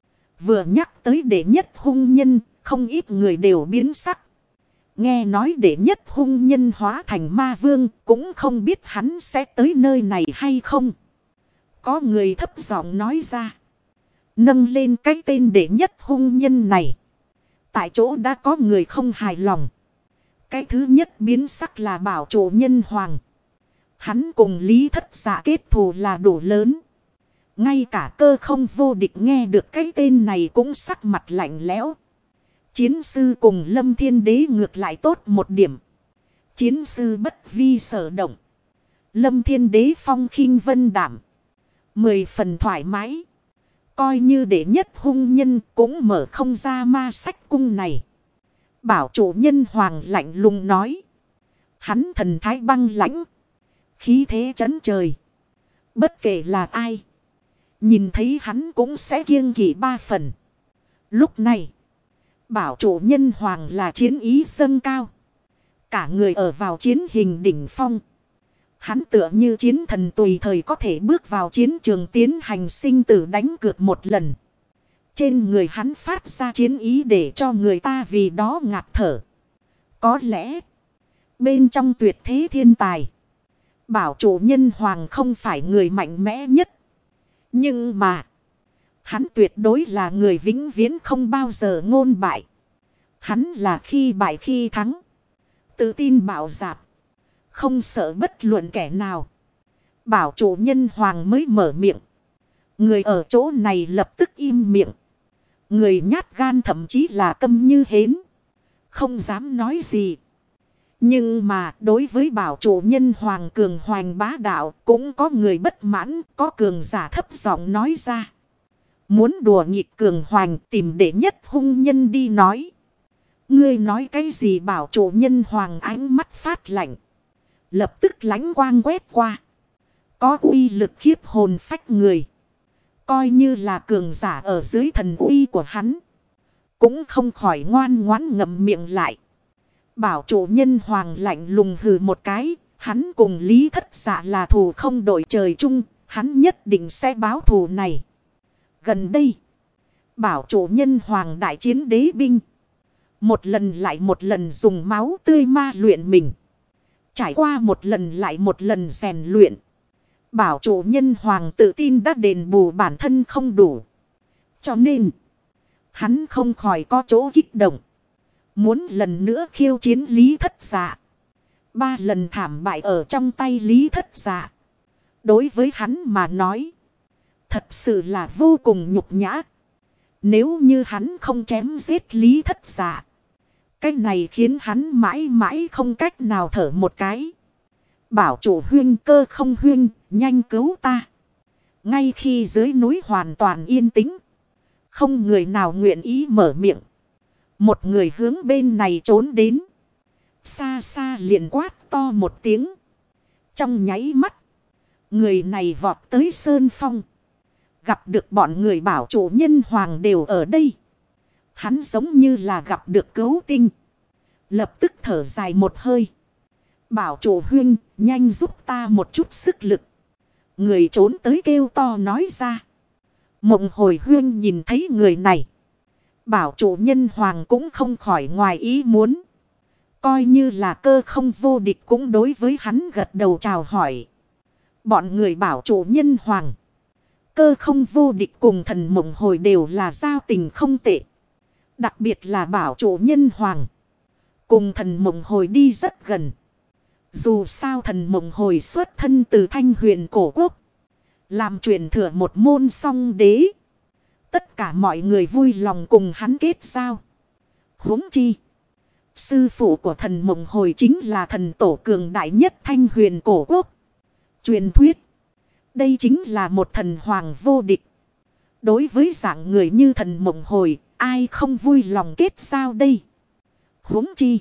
Vừa nhắc tới đệ nhất hung nhân, không ít người đều biến sắc. Nghe nói đệ nhất hung nhân hóa thành ma vương, cũng không biết hắn sẽ tới nơi này hay không. Có người thấp giọng nói ra. Nâng lên cái tên đệ nhất hung nhân này. Tại chỗ đã có người không hài lòng. Cái thứ nhất biến sắc là bảo chủ nhân hoàng. Hắn cùng Lý Thất Dạ kết thù là đủ lớn. Ngay cả Cơ Không vô địch nghe được cái tên này cũng sắc mặt lạnh lẽo. Chiến sư cùng Lâm Thiên Đế ngược lại tốt một điểm. Chiến sư bất vi sở động. Lâm Thiên Đế phong khinh vân đảm. 10 phần thoải mái. Coi như đệ nhất hung nhân cũng mở không ra ma sách cung này. Bảo chủ nhân hoàng lạnh lùng nói. Hắn thần thái băng lãnh. Khí thế trấn trời. Bất kể là ai. Nhìn thấy hắn cũng sẽ kiêng kỵ 3 phần. Lúc này. Bảo chủ nhân hoàng là chiến ý dâng cao. Cả người ở vào chiến hình đỉnh phong. Hắn tựa như chiến thần tùy thời có thể bước vào chiến trường tiến hành sinh tử đánh cược một lần. Trên người hắn phát ra chiến ý để cho người ta vì đó ngạt thở. Có lẽ. Bên trong tuyệt thế thiên tài. Bảo chủ nhân hoàng không phải người mạnh mẽ nhất. Nhưng mà. Hắn tuyệt đối là người vĩnh viễn không bao giờ ngôn bại. Hắn là khi bại khi thắng. Tự tin bạo dạn. Không sợ bất luận kẻ nào. Bảo chủ nhân hoàng mới mở miệng. Người ở chỗ này lập tức im miệng. Người nhát gan thậm chí là câm như hến. Không dám nói gì. Nhưng mà đối với bảo chủ nhân hoàng cường hoành bá đạo cũng có người bất mãn, có cường giả thấp giọng nói ra. Muốn đùa nghịch cường hoành tìm đệ nhất hung nhân đi nói. Ngươi nói cái gì bảo chủ nhân hoàng ánh mắt phát lạnh. Lập tức lánh quang quét qua. Có uy lực khiếp hồn phách người. Coi như là cường giả ở dưới thần uy của hắn. cũng không khỏi ngoan ngoãn ngậm miệng lại. Bảo chủ nhân hoàng lạnh lùng hừ một cái. Hắn cùng Lý Thất Dạ là thù không đội trời chung. Hắn nhất định sẽ báo thù này. Gần đây, bảo chủ nhân hoàng đại chiến đế binh. Một lần lại một lần dùng máu tươi ma luyện mình. Trải qua một lần lại một lần rèn luyện. Bảo chủ nhân hoàng tự tin đã đền bù bản thân không đủ. Cho nên, hắn không khỏi có chỗ kích động. Muốn lần nữa khiêu chiến Lý Thất Dạ. 3 lần thảm bại ở trong tay Lý Thất Dạ. Đối với hắn mà nói, thật sự là vô cùng nhục nhã. Nếu như hắn không chém giết Lý Thất Dạ, cái này khiến hắn mãi mãi không cách nào thở một cái. Bảo chủ huynh, Cơ Không huynh, nhanh cứu ta. Ngay khi dưới núi hoàn toàn yên tĩnh, không người nào nguyện ý mở miệng. Một người hướng bên này trốn đến. Xa xa liền quát to một tiếng. Trong nháy mắt, người này vọt tới sơn phong. Gặp được bọn người bảo chủ nhân hoàng đều ở đây. Hắn giống như là gặp được cứu tinh. Lập tức thở dài một hơi. Bảo chủ huynh, nhanh giúp ta một chút sức lực. Người trốn tới kêu to nói ra. Mộng hồi huynh nhìn thấy người này. Bảo chủ nhân hoàng cũng không khỏi ngoài ý muốn. Coi như là Cơ Không vô địch cũng đối với hắn gật đầu chào hỏi. Bọn người bảo chủ nhân hoàng, Cơ Không vô địch cùng thần mộng hồi đều là giao tình không tệ. Đặc biệt là bảo chủ nhân hoàng, cùng thần mộng hồi đi rất gần. Dù sao thần mộng hồi xuất thân từ Thanh Huyền cổ quốc, làm truyền thừa một môn song đế. Tất cả mọi người vui lòng cùng hắn kết giao. Huống chi, sư phụ của thần mộng hồi chính là thần tổ cường đại nhất Thanh Huyền cổ quốc. Truyền thuyết, đây chính là một thần hoàng vô địch. Đối với dạng người như thần mộng hồi, ai không vui lòng kết giao đây? Huống chi,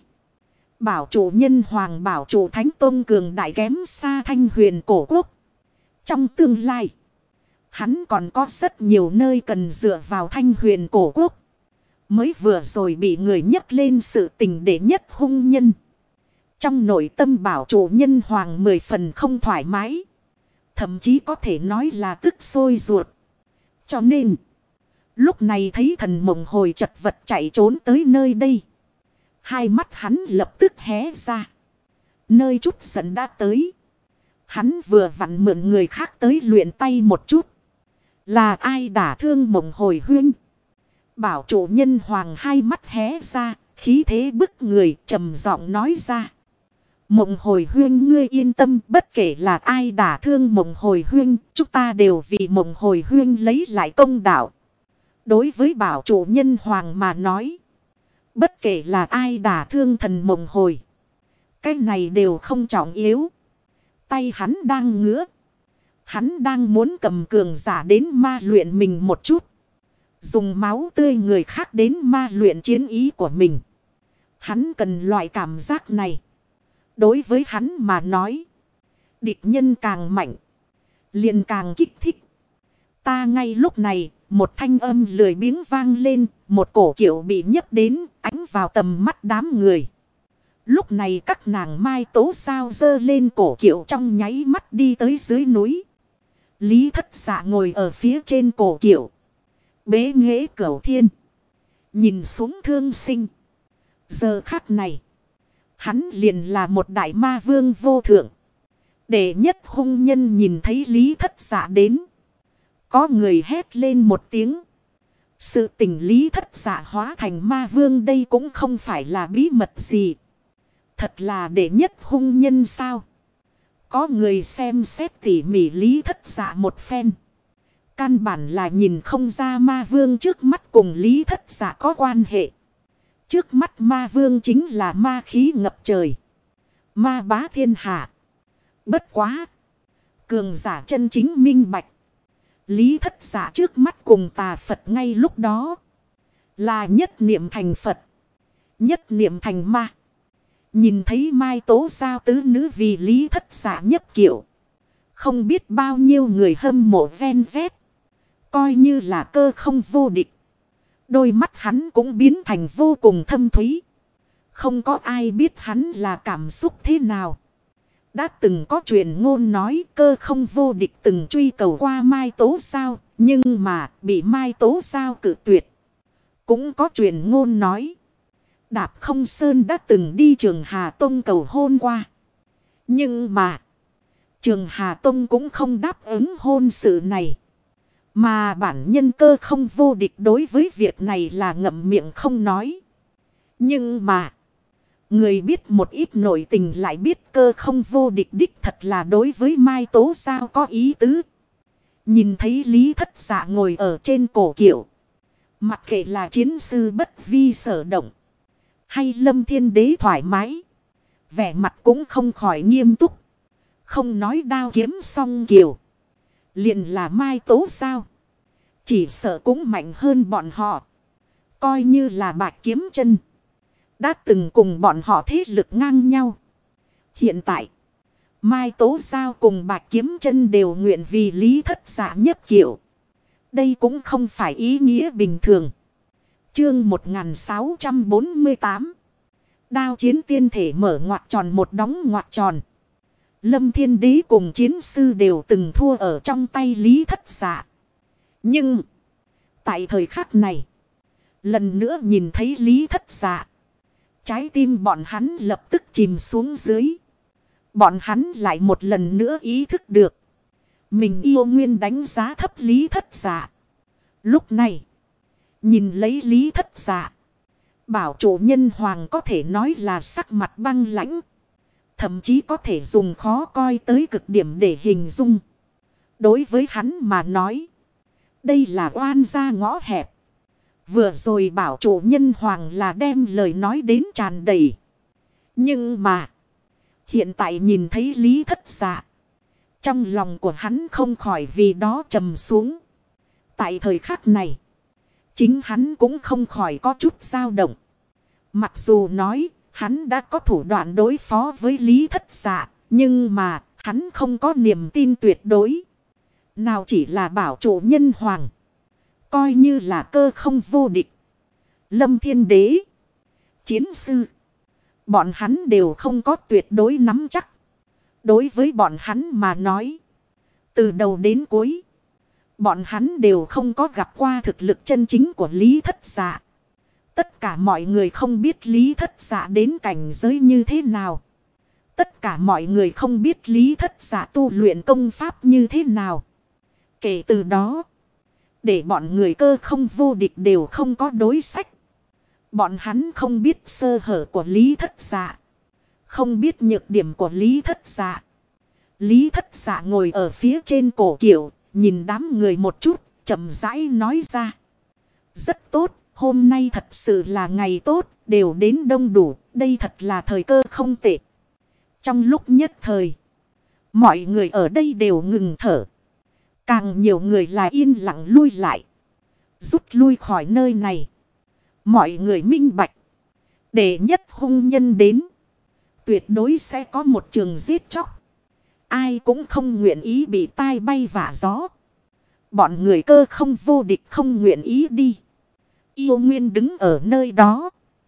bảo chủ nhân hoàng bảo chủ thánh tôn cường đại kém xa Thanh Huyền cổ quốc. Trong tương lai, hắn còn có rất nhiều nơi cần dựa vào Thanh Huyền cổ quốc. Mới vừa rồi bị người nhắc lên sự tình đệ nhất hung nhân. Trong nội tâm bảo chủ nhân hoàng 10 phần không thoải mái. Thậm chí có thể nói là tức sôi ruột. Cho nên, lúc này thấy thần mộng hồi chật vật chạy trốn tới nơi đây. Hai mắt hắn lập tức hé ra. Nơi chút giận đã tới. Hắn vừa vặn mượn người khác tới luyện tay một chút. Là ai đả thương mộng hồi huynh? Bảo chủ nhân hoàng hai mắt hé ra, khí thế bức người trầm giọng nói ra. Mộng hồi huynh ngươi yên tâm, bất kể là ai đả thương mộng hồi huynh, chúng ta đều vì mộng hồi huynh lấy lại công đạo. Đối với bảo chủ nhân hoàng mà nói, bất kể là ai đả thương thần mộng hồi, cái này đều không trọng yếu. Tay hắn đang ngứa. Hắn đang muốn cầm cường giả đến ma luyện mình một chút. Dùng máu tươi người khác đến ma luyện chiến ý của mình. Hắn cần loại cảm giác này. Đối với hắn mà nói, địch nhân càng mạnh, liền càng kích thích. Ta ngay lúc này, một thanh âm lười biếng vang lên, một cổ kiệu bị nhấc đến, ánh vào tầm mắt đám người. Lúc này các nàng mai tố sao dơ lên cổ kiệu trong nháy mắt đi tới dưới núi. Lý Thất Dạ ngồi ở phía trên cổ kiệu, bế nghễ cửu thiên, nhìn xuống thương sinh. Giờ khắc này, hắn liền là một đại ma vương vô thượng. Đệ nhất hung nhân nhìn thấy Lý Thất Dạ đến, có người hét lên một tiếng. Sự tình Lý Thất Dạ hóa thành ma vương đây cũng không phải là bí mật gì. Thật là đệ nhất hung nhân sao? Có người xem xét tỉ mỉ Lý Thất Dạ một phen. Căn bản là nhìn không ra ma vương trước mắt cùng Lý Thất Dạ có quan hệ. Trước mắt ma vương chính là ma khí ngập trời, ma bá thiên hạ. Bất quá, cường giả chân chính minh bạch, Lý Thất Dạ trước mắt cùng tà Phật ngay lúc đó là nhất niệm thành Phật, nhất niệm thành ma. Nhìn thấy mai tố sao tứ nữ vì Lý Thất Dạ nhấp kiệu, không biết bao nhiêu người hâm mộ ven vét. Coi như là Cơ Không vô địch, Đôi mắt hắn cũng biến thành vô cùng thâm thúy. Không có ai biết hắn là cảm xúc thế nào. Đã từng có truyền ngôn nói Cơ Không vô địch từng truy cầu qua Mai Tố Sao, nhưng mà bị Mai Tố Sao cự tuyệt. Cũng có truyền ngôn nói Đạp Không Sơn đã từng đi Trường Hà Tông cầu hôn qua. Nhưng mà Trường Hà Tông cũng không đáp ứng hôn sự này. Mà bản nhân Cơ Không vô địch đối với việc này là ngậm miệng không nói. Nhưng mà người biết một ít nội tình lại biết Cơ Không vô địch đích thật là đối với Mai Tố Sao có ý tứ. Nhìn thấy Lý Thất Dạ ngồi ở trên cổ kiệu. Mặc kệ là chiến sư bất vi sở động. Hay Lâm Thiên Đế thoải mái. Vẻ mặt cũng không khỏi nghiêm túc. Không nói đao kiếm song kiều. Liền là Mai Tố Sao. Chỉ sợ cũng mạnh hơn bọn họ. Coi như là Bạch Kiếm Chân. Đã từng cùng bọn họ thế lực ngang nhau. Hiện tại Mai Tố Sao cùng Bạch Kiếm Chân đều nguyện vì Lý Thất Dạ nhất kiệu. Đây cũng không phải ý nghĩa bình thường. Chương 1648. Đao chiến tiên thể mở ngoặc tròn một đóng ngoặc tròn. Lâm Thiên Đế cùng chiến sư đều từng thua ở trong tay Lý Thất Dạ. Nhưng tại thời khắc này, lần nữa nhìn thấy Lý Thất Dạ, trái tim bọn hắn lập tức chìm xuống dưới. Bọn hắn lại một lần nữa ý thức được mình yêu nguyên đánh giá thấp Lý Thất Dạ. Lúc này nhìn lấy Lý Thất Dạ, bảo chủ nhân hoàng có thể nói là sắc mặt băng lãnh. Thậm chí có thể dùng khó coi tới cực điểm để hình dung. Đối với hắn mà nói, đây là oan gia ngõ hẹp. Vừa rồi bảo chủ nhân hoàng là đem lời nói đến tràn đầy. Nhưng mà hiện tại nhìn thấy Lý Thất Dạ, trong lòng của hắn không khỏi vì đó trầm xuống. Tại thời khắc này, chính hắn cũng không khỏi có chút dao động. Mặc dù nói hắn đã có thủ đoạn đối phó với Lý Thất Dạ, nhưng mà hắn không có niềm tin tuyệt đối. Nào chỉ là bảo chủ nhân hoàng, coi như là Cơ Không vô địch, Lâm Thiên Đế, chiến sư, bọn hắn đều không có tuyệt đối nắm chắc. Đối với bọn hắn mà nói, từ đầu đến cuối, bọn hắn đều không có gặp qua thực lực chân chính của Lý Thất Dạ. Tất cả mọi người không biết Lý Thất Dạ đến cảnh giới như thế nào. Tất cả mọi người không biết Lý Thất Dạ tu luyện công pháp như thế nào. Kể từ đó, để bọn người Cơ Không vô địch đều không có đối sách. Bọn hắn không biết sơ hở của Lý Thất Dạ, không biết nhược điểm của Lý Thất Dạ. Lý Thất Dạ ngồi ở phía trên cổ kiệu, nhìn đám người một chút, chậm rãi nói ra. Rất tốt, hôm nay thật sự là ngày tốt, đều đến đông đủ, đây thật là thời cơ không tệ. Trong lúc nhất thời, mọi người ở đây đều ngừng thở. Càng nhiều người là yên lặng lui lại, rút lui khỏi nơi này. Mọi người minh bạch, để nhất hung nhân đến, tuyệt đối sẽ có một trường giết chóc. Ai cũng không nguyện ý bị tai bay vạ gió. Bọn người Cơ Không vô địch không nguyện ý đi. Yêu nguyên đứng ở nơi đó.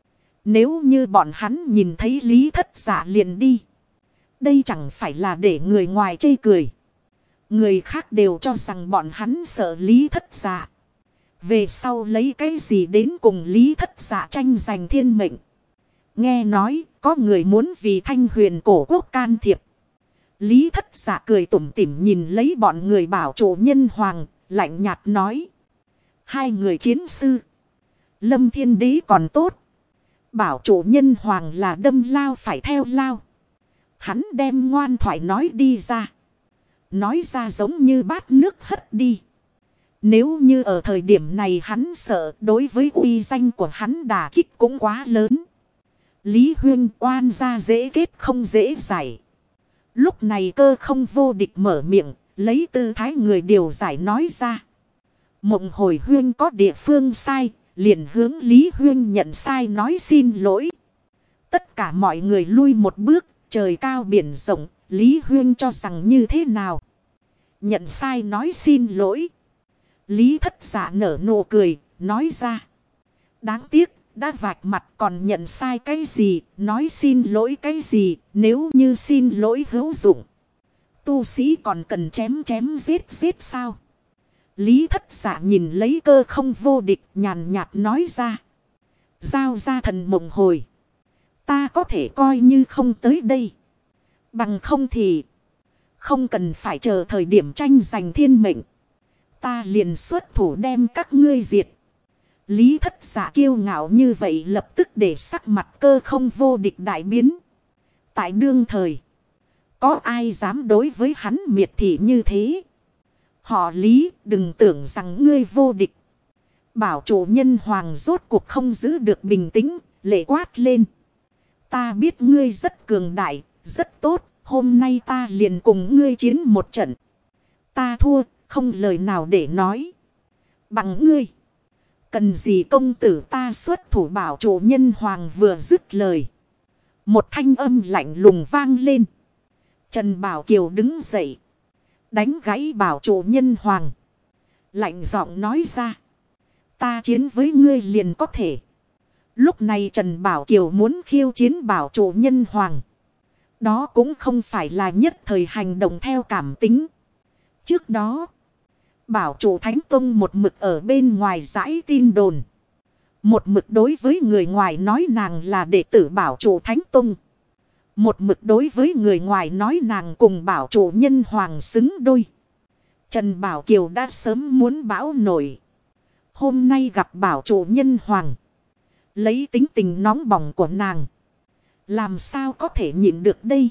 Nếu như bọn hắn nhìn thấy Lý Thất Dạ liền đi, đây chẳng phải là để người ngoài chê cười. Người khác đều cho rằng bọn hắn sợ Lý Thất Dạ. Về sau lấy cái gì đến cùng Lý Thất Dạ tranh giành thiên mệnh. Nghe nói có người muốn vì Thanh Huyền cổ quốc can thiệp. Lý Thất Dạ cười tủm tỉm nhìn lấy bọn người bảo chủ nhân hoàng, lạnh nhạt nói. Hai người chiến sư, Lâm Thiên Đế còn tốt. Bảo chủ nhân hoàng là đâm lao phải theo lao. Hắn đem ngoan thoại nói đi ra. Nói ra giống như bát nước hất đi. Nếu như ở thời điểm này hắn sợ đối với uy danh của hắn đả kích cũng quá lớn. Lý Huyên oan ra dễ kết không dễ giải. Lúc này Cơ Không vô địch mở miệng, lấy tư thái người điều giải nói ra. Mộng Hồi Huyên có địa phương sai, liền hướng Lý Huyên nhận sai nói xin lỗi. Tất cả mọi người lui một bước, trời cao biển rộng, Lý Huyên cho rằng như thế nào? Nhận sai nói xin lỗi. Lý Thất Dạ nở nụ cười, nói ra. Đáng tiếc, đã vạch mặt còn nhận sai cái gì, nói xin lỗi cái gì, nếu như xin lỗi hữu dụng. Tu sĩ còn cần chém chém giết giết sao? Lý Thất Dạ nhìn lấy Cơ Không vô địch nhàn nhạt nói ra. Giao ra thần mộng hồi. Ta có thể coi như không tới đây. Bằng không thì không cần phải chờ thời điểm tranh giành thiên mệnh. Ta liền xuất thủ đem các ngươi diệt. Lý Thất Dạ kiêu ngạo như vậy lập tức để sắc mặt Cơ Không vô địch đại biến. Tại đương thời, có ai dám đối với hắn miệt thị như thế? Họ Lý, đừng tưởng rằng ngươi vô địch. Bảo chủ nhân hoàng rốt cuộc không giữ được bình tĩnh, lệ quát lên. Ta biết ngươi rất cường đại, rất tốt, hôm nay ta liền cùng ngươi chiến một trận. Ta thua, không lời nào để nói. Bằng ngươi, cần gì công tử ta xuất thủ? Bảo chủ nhân hoàng vừa dứt lời. Một thanh âm lạnh lùng vang lên. Trần Bảo Kiều đứng dậy. Đánh gãy bảo chủ nhân hoàng. Lạnh giọng nói ra. Ta chiến với ngươi liền có thể. Lúc này Trần Bảo Kiều muốn khiêu chiến bảo chủ nhân hoàng. Đó cũng không phải là nhất thời hành động theo cảm tính. Trước đó, bảo chủ Thánh Tông một mực ở bên ngoài dãi tin đồn. Một mực đối với người ngoài nói nàng là đệ tử bảo chủ Thánh Tông. Một mực đối với người ngoài nói nàng cùng bảo chủ nhân hoàng xứng đôi. Trần Bảo Kiều đã sớm muốn bão nổi. Hôm nay gặp bảo chủ nhân hoàng. Lấy tính tình nóng bỏng của nàng. Làm sao có thể nhịn được đây?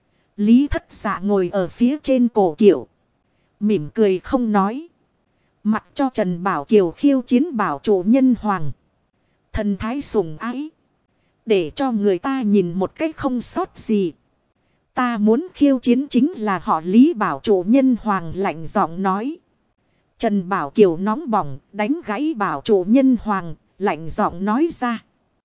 Lý Thất Dạ ngồi ở phía trên cổ kiệu. Mỉm cười không nói. Mặc cho Trần Bảo Kiều khiêu chiến bảo chủ nhân hoàng. Thần thái sùng ái. Để cho người ta nhìn một cách không sót gì. Ta muốn khiêu chiến chính là họ Lý. Bảo chủ nhân hoàng lạnh giọng nói. Trần Bảo Kiều nóng bỏng đánh gãy bảo chủ nhân hoàng. Lạnh giọng nói ra.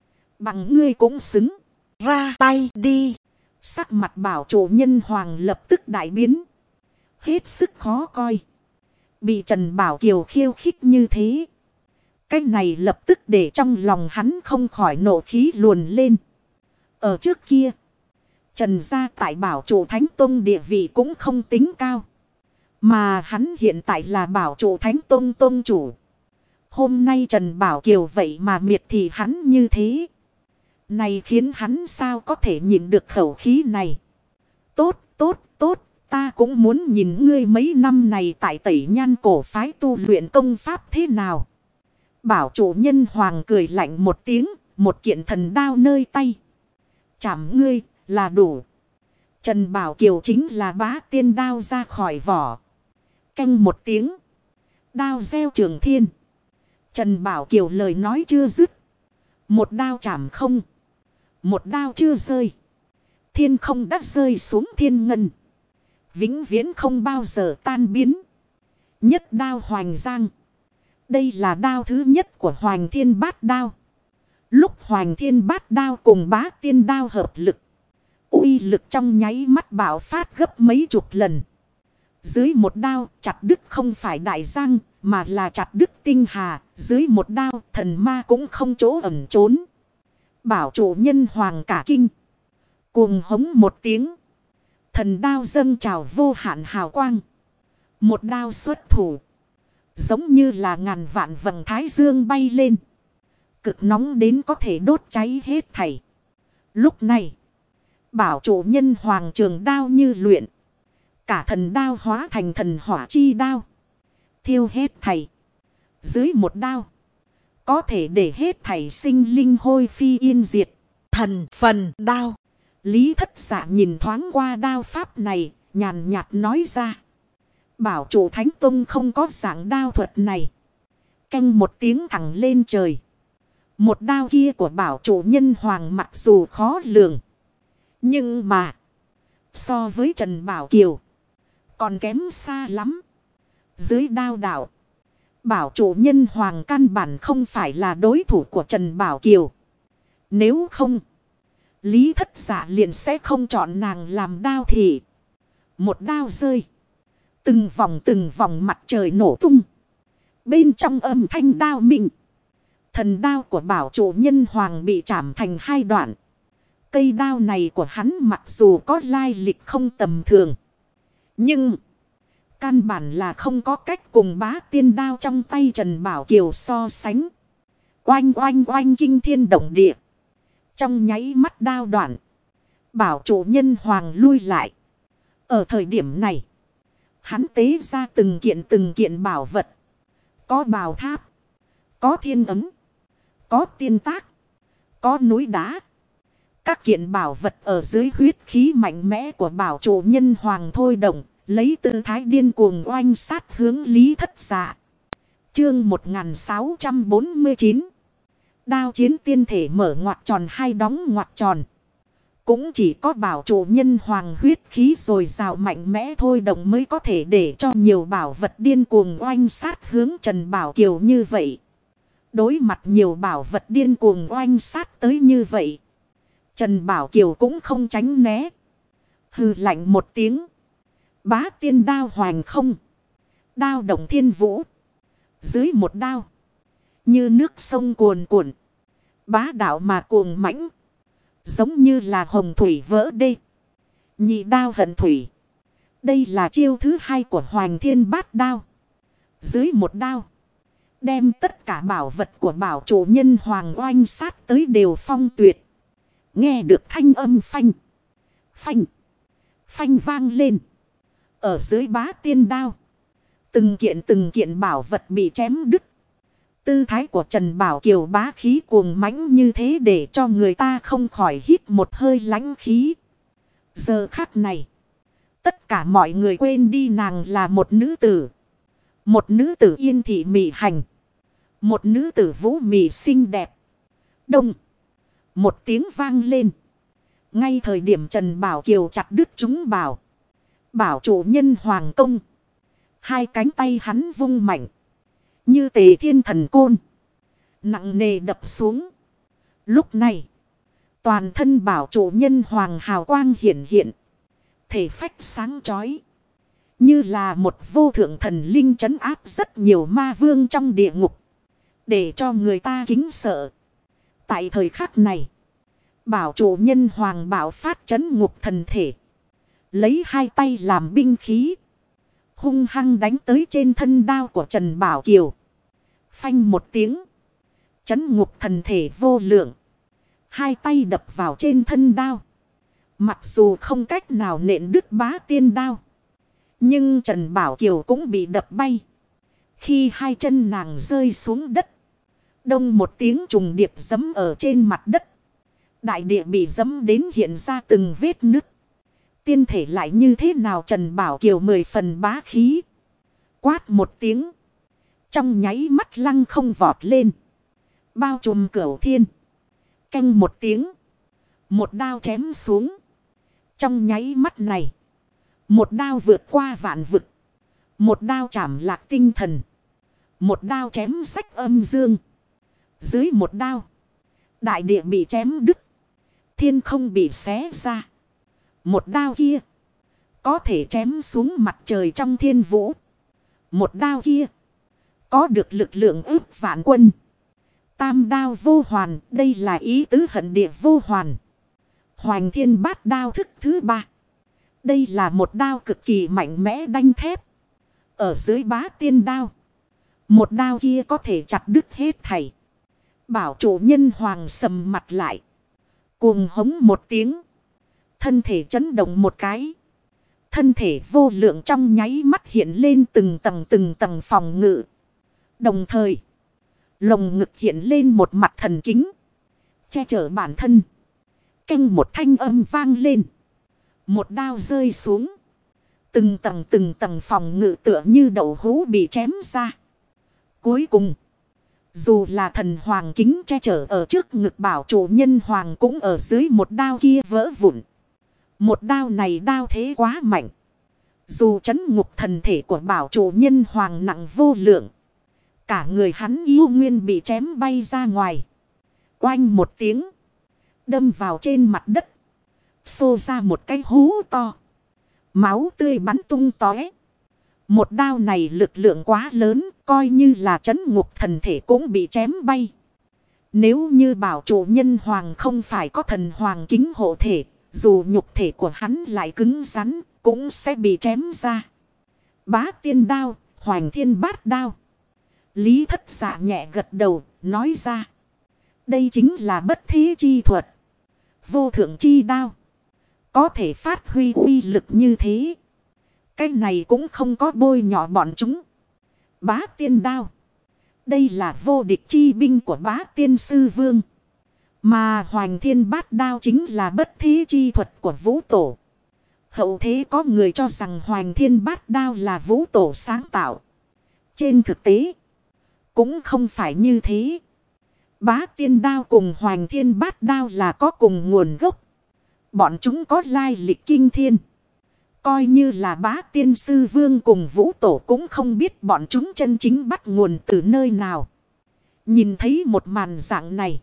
Bằng ngươi cũng xứng. Ra tay đi. Sắc mặt bảo chủ nhân hoàng lập tức đại biến. Hết sức khó coi. Bị Trần Bảo Kiều khiêu khích như thế. Cái này lập tức để trong lòng hắn không khỏi nộ khí luồn lên. Ở trước kia, Trần gia tại bảo chủ Thánh Tông địa vị cũng không tính cao. Mà hắn hiện tại là bảo chủ Thánh Tông Tông chủ. Hôm nay Trần Bảo Kiều vậy mà miệt thị hắn như thế. Này khiến hắn sao có thể nhìn được khẩu khí này. Tốt, tốt, tốt. Ta cũng muốn nhìn ngươi mấy năm này tại Tẩy Nhan cổ phái tu luyện công pháp thế nào. Bảo chủ nhân hoàng cười lạnh một tiếng. Một kiện thần đao nơi tay. Chảm ngươi là đủ. Trần Bảo Kiều chính là bá tiên đao ra khỏi vỏ. Canh một tiếng. Đao gieo trường thiên. Trần Bảo Kiều lời nói chưa dứt. Một đao chảm không. Một đao chưa rơi. Thiên không đã rơi xuống thiên ngân. Vĩnh viễn không bao giờ tan biến. Nhất đao hoành giang. Đây là đao thứ nhất của Hoành Thiên Bát Đao. Lúc Hoành Thiên Bát Đao cùng bá tiên đao hợp lực. Uy lực trong nháy mắt bạo phát gấp mấy chục lần. Dưới một đao chặt đứt không phải đại giang mà là chặt đứt tinh hà. Dưới một đao thần ma cũng không chỗ ẩn trốn. Bảo chủ nhân hoàng cả kinh. Cuồng hống một tiếng. Thần đao dâng trào vô hạn hào quang. Một đao xuất thủ. Giống như là ngàn vạn vầng thái dương bay lên. Cực nóng đến có thể đốt cháy hết thảy. Lúc này, bảo chủ nhân hoàng trường đao như luyện. Cả thần đao hóa thành thần hỏa chi đao. Thiêu hết thảy. Dưới một đao, có thể để hết thảy sinh linh hôi phi yên diệt. Thần phần đao. Lý Thất Dạ nhìn thoáng qua đao pháp này, nhàn nhạt nói ra. Bảo chủ Thánh Tông không có dạng đao thuật này. Canh một tiếng thẳng lên trời. Một đao kia của bảo chủ nhân hoàng mặc dù khó lường. Nhưng mà, so với Trần Bảo Kiều, còn kém xa lắm. Dưới đao đạo, bảo chủ nhân hoàng căn bản không phải là đối thủ của Trần Bảo Kiều. Nếu không, Lý Thất Dạ liền sẽ không chọn nàng làm đao thị. Một đao rơi. Từng vòng mặt trời nổ tung. Bên trong âm thanh đao minh. Thần đao của bảo chủ nhân hoàng bị chảm thành hai đoạn. Cây đao này của hắn mặc dù có lai lịch không tầm thường. Nhưng căn bản là không có cách cùng bá tiên đao trong tay Trần Bảo Kiều so sánh. Oanh oanh oanh kinh thiên động địa. Trong nháy mắt đao đoạn. Bảo chủ nhân hoàng lui lại. Ở thời điểm này. Hắn tế ra từng kiện bảo vật. Có bào tháp. Có thiên ấm. Có tiên tác. Có núi đá. Các kiện bảo vật ở dưới huyết khí mạnh mẽ của bảo chủ nhân hoàng thôi động. Lấy tư thái điên cuồng oanh sát hướng Lý Thất Dạ. Chương 1649. Đao chiến tiên thể mở ngoặc tròn hai đóng ngoặc tròn. Cũng chỉ có bảo chủ nhân hoàng huyết khí rồi rào mạnh mẽ thôi động mới có thể để cho nhiều bảo vật điên cuồng oanh sát hướng Trần Bảo Kiều như vậy. Đối mặt nhiều bảo vật điên cuồng oanh sát tới như vậy. Trần Bảo Kiều cũng không tránh né. Hừ lạnh một tiếng. Bá tiên đao hoành không. Đao động thiên vũ. Dưới một đao. Như nước sông cuồn cuộn. Bá đạo mà cuồng mãnh. Giống như là hồng thủy vỡ đê. Nhị đao hận thủy. Đây là chiêu thứ hai của Hoành Thiên Bát Đao. Dưới một đao. Đem tất cả bảo vật của bảo chủ nhân hoàng oanh sát tới đều phong tuyệt. Nghe được thanh âm phanh. Phanh. Phanh vang lên. Ở dưới bá tiên đao. Từng kiện bảo vật bị chém đứt. Tư thái của Trần Bảo Kiều bá khí cuồng mãnh như thế để cho người ta không khỏi hít một hơi lãnh khí. Giờ khắc này. Tất cả mọi người quên đi nàng là một nữ tử. Một nữ tử yên thị mị hành. Một nữ tử vũ mị xinh đẹp. Đông. Một tiếng vang lên. Ngay thời điểm Trần Bảo Kiều chặt đứt chúng bảo. Bảo chủ nhân hoàng công. Hai cánh tay hắn vung mạnh. Như Tề Thiên Thần Côn. Nặng nề đập xuống. Lúc này. Toàn thân bảo chủ nhân hoàng hào quang hiển hiện. Thể phách sáng chói. Như là một vô thượng thần linh trấn áp rất nhiều ma vương trong địa ngục. Để cho người ta kính sợ. Tại thời khắc này. Bảo chủ nhân hoàng bảo phát trấn ngục thần thể. Lấy hai tay làm binh khí. Hung hăng đánh tới trên thân đao của Trần Bảo Kiều. Phanh một tiếng. Trấn ngục thần thể vô lượng. Hai tay đập vào trên thân đao. Mặc dù không cách nào nện đứt bá tiên đao. Nhưng Trần Bảo Kiều cũng bị đập bay. Khi hai chân nàng rơi xuống đất. Đông một tiếng trùng điệp giẫm ở trên mặt đất. Đại địa bị giẫm đến hiện ra từng vết nứt. Tiên thể lại như thế nào Trần Bảo Kiều 10 phần bá khí. Quát một tiếng. Trong nháy mắt lăng không vọt lên. Bao trùm cửu thiên. Canh một tiếng. Một đao chém xuống. Trong nháy mắt này. Một đao vượt qua vạn vực. Một đao chảm lạc tinh thần. Một đao chém rách âm dương. Dưới một đao. Đại địa bị chém đứt. Thiên không bị xé ra. Một đao kia. Có thể chém xuống mặt trời trong thiên vũ. Một đao kia. Có được lực lượng ức vạn quân. Tam đao vô hoàn. Đây là ý tứ hận địa vô hoàn. Hoành Thiên Bát Đao thức thứ ba. Đây là một đao cực kỳ mạnh mẽ đanh thép. Ở dưới bá tiên đao. Một đao kia có thể chặt đứt hết thảy. Bảo chủ nhân hoàng sầm mặt lại. Cuồng hống một tiếng. Thân thể chấn động một cái. Thân thể vô lượng trong nháy mắt hiện lên từng tầng phòng ngự. Đồng thời. Lồng ngực hiện lên một mặt thần kính. Che chở bản thân. Canh một thanh âm vang lên. Một đao rơi xuống. Từng tầng phòng ngự tựa như đậu hũ bị chém ra. Cuối cùng. Dù là thần hoàng kính che chở ở trước ngực bảo chủ nhân hoàng cũng ở dưới một đao kia vỡ vụn. Một đao này đao thế quá mạnh. Dù trấn ngục thần thể của bảo chủ nhân hoàng nặng vô lượng. Cả người hắn yêu nguyên bị chém bay ra ngoài. Oanh một tiếng. Đâm vào trên mặt đất. Xô ra một cái hú to. Máu tươi bắn tung tóe. Một đao này lực lượng quá lớn. Coi như là trấn ngục thần thể cũng bị chém bay. Nếu như bảo chủ nhân hoàng không phải có thần hoàng kính hộ thể, dù nhục thể của hắn lại cứng rắn, cũng sẽ bị chém ra. Bá tiên đao, hoành thiên bát đao. Lý Thất Dạ nhẹ gật đầu, nói ra. Đây chính là bất thế chi thuật. Vô thượng chi đao. Có thể phát huy uy lực như thế. Cái này cũng không có bôi nhỏ bọn chúng. Bá tiên đao. Đây là vô địch chi binh của bá tiên sư vương. Mà hoành thiên bát đao chính là bất thế chi thuật của vũ tổ. Hậu thế có người cho rằng hoành thiên bát đao là vũ tổ sáng tạo. Trên thực tế, cũng không phải như thế. Bá tiên đao cùng hoành thiên bát đao là có cùng nguồn gốc. Bọn chúng có lai lịch kinh thiên. Coi như là bá tiên sư vương cùng vũ tổ cũng không biết bọn chúng chân chính bắt nguồn từ nơi nào. Nhìn thấy một màn dạng này,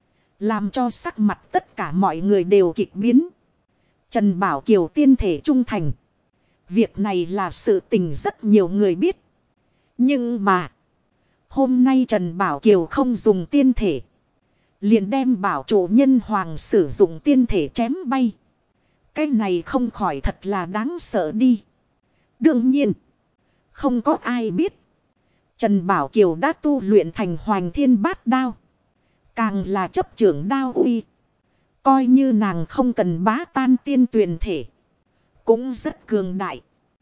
làm cho sắc mặt tất cả mọi người đều kịch biến. Trần Bảo Kiều tiên thể trung thành. Việc này là sự tình rất nhiều người biết. Nhưng mà, hôm nay Trần Bảo Kiều không dùng tiên thể. Liền đem bảo chủ nhân hoàng sử dụng tiên thể chém bay. Cái này không khỏi thật là đáng sợ đi. Đương nhiên, không có ai biết. Trần Bảo Kiều đã tu luyện thành hoành thiên bát đao. Càng là chấp trưởng đao uy. Coi như nàng không cần bá tan tiên tuyền thể. Cũng rất cường đại.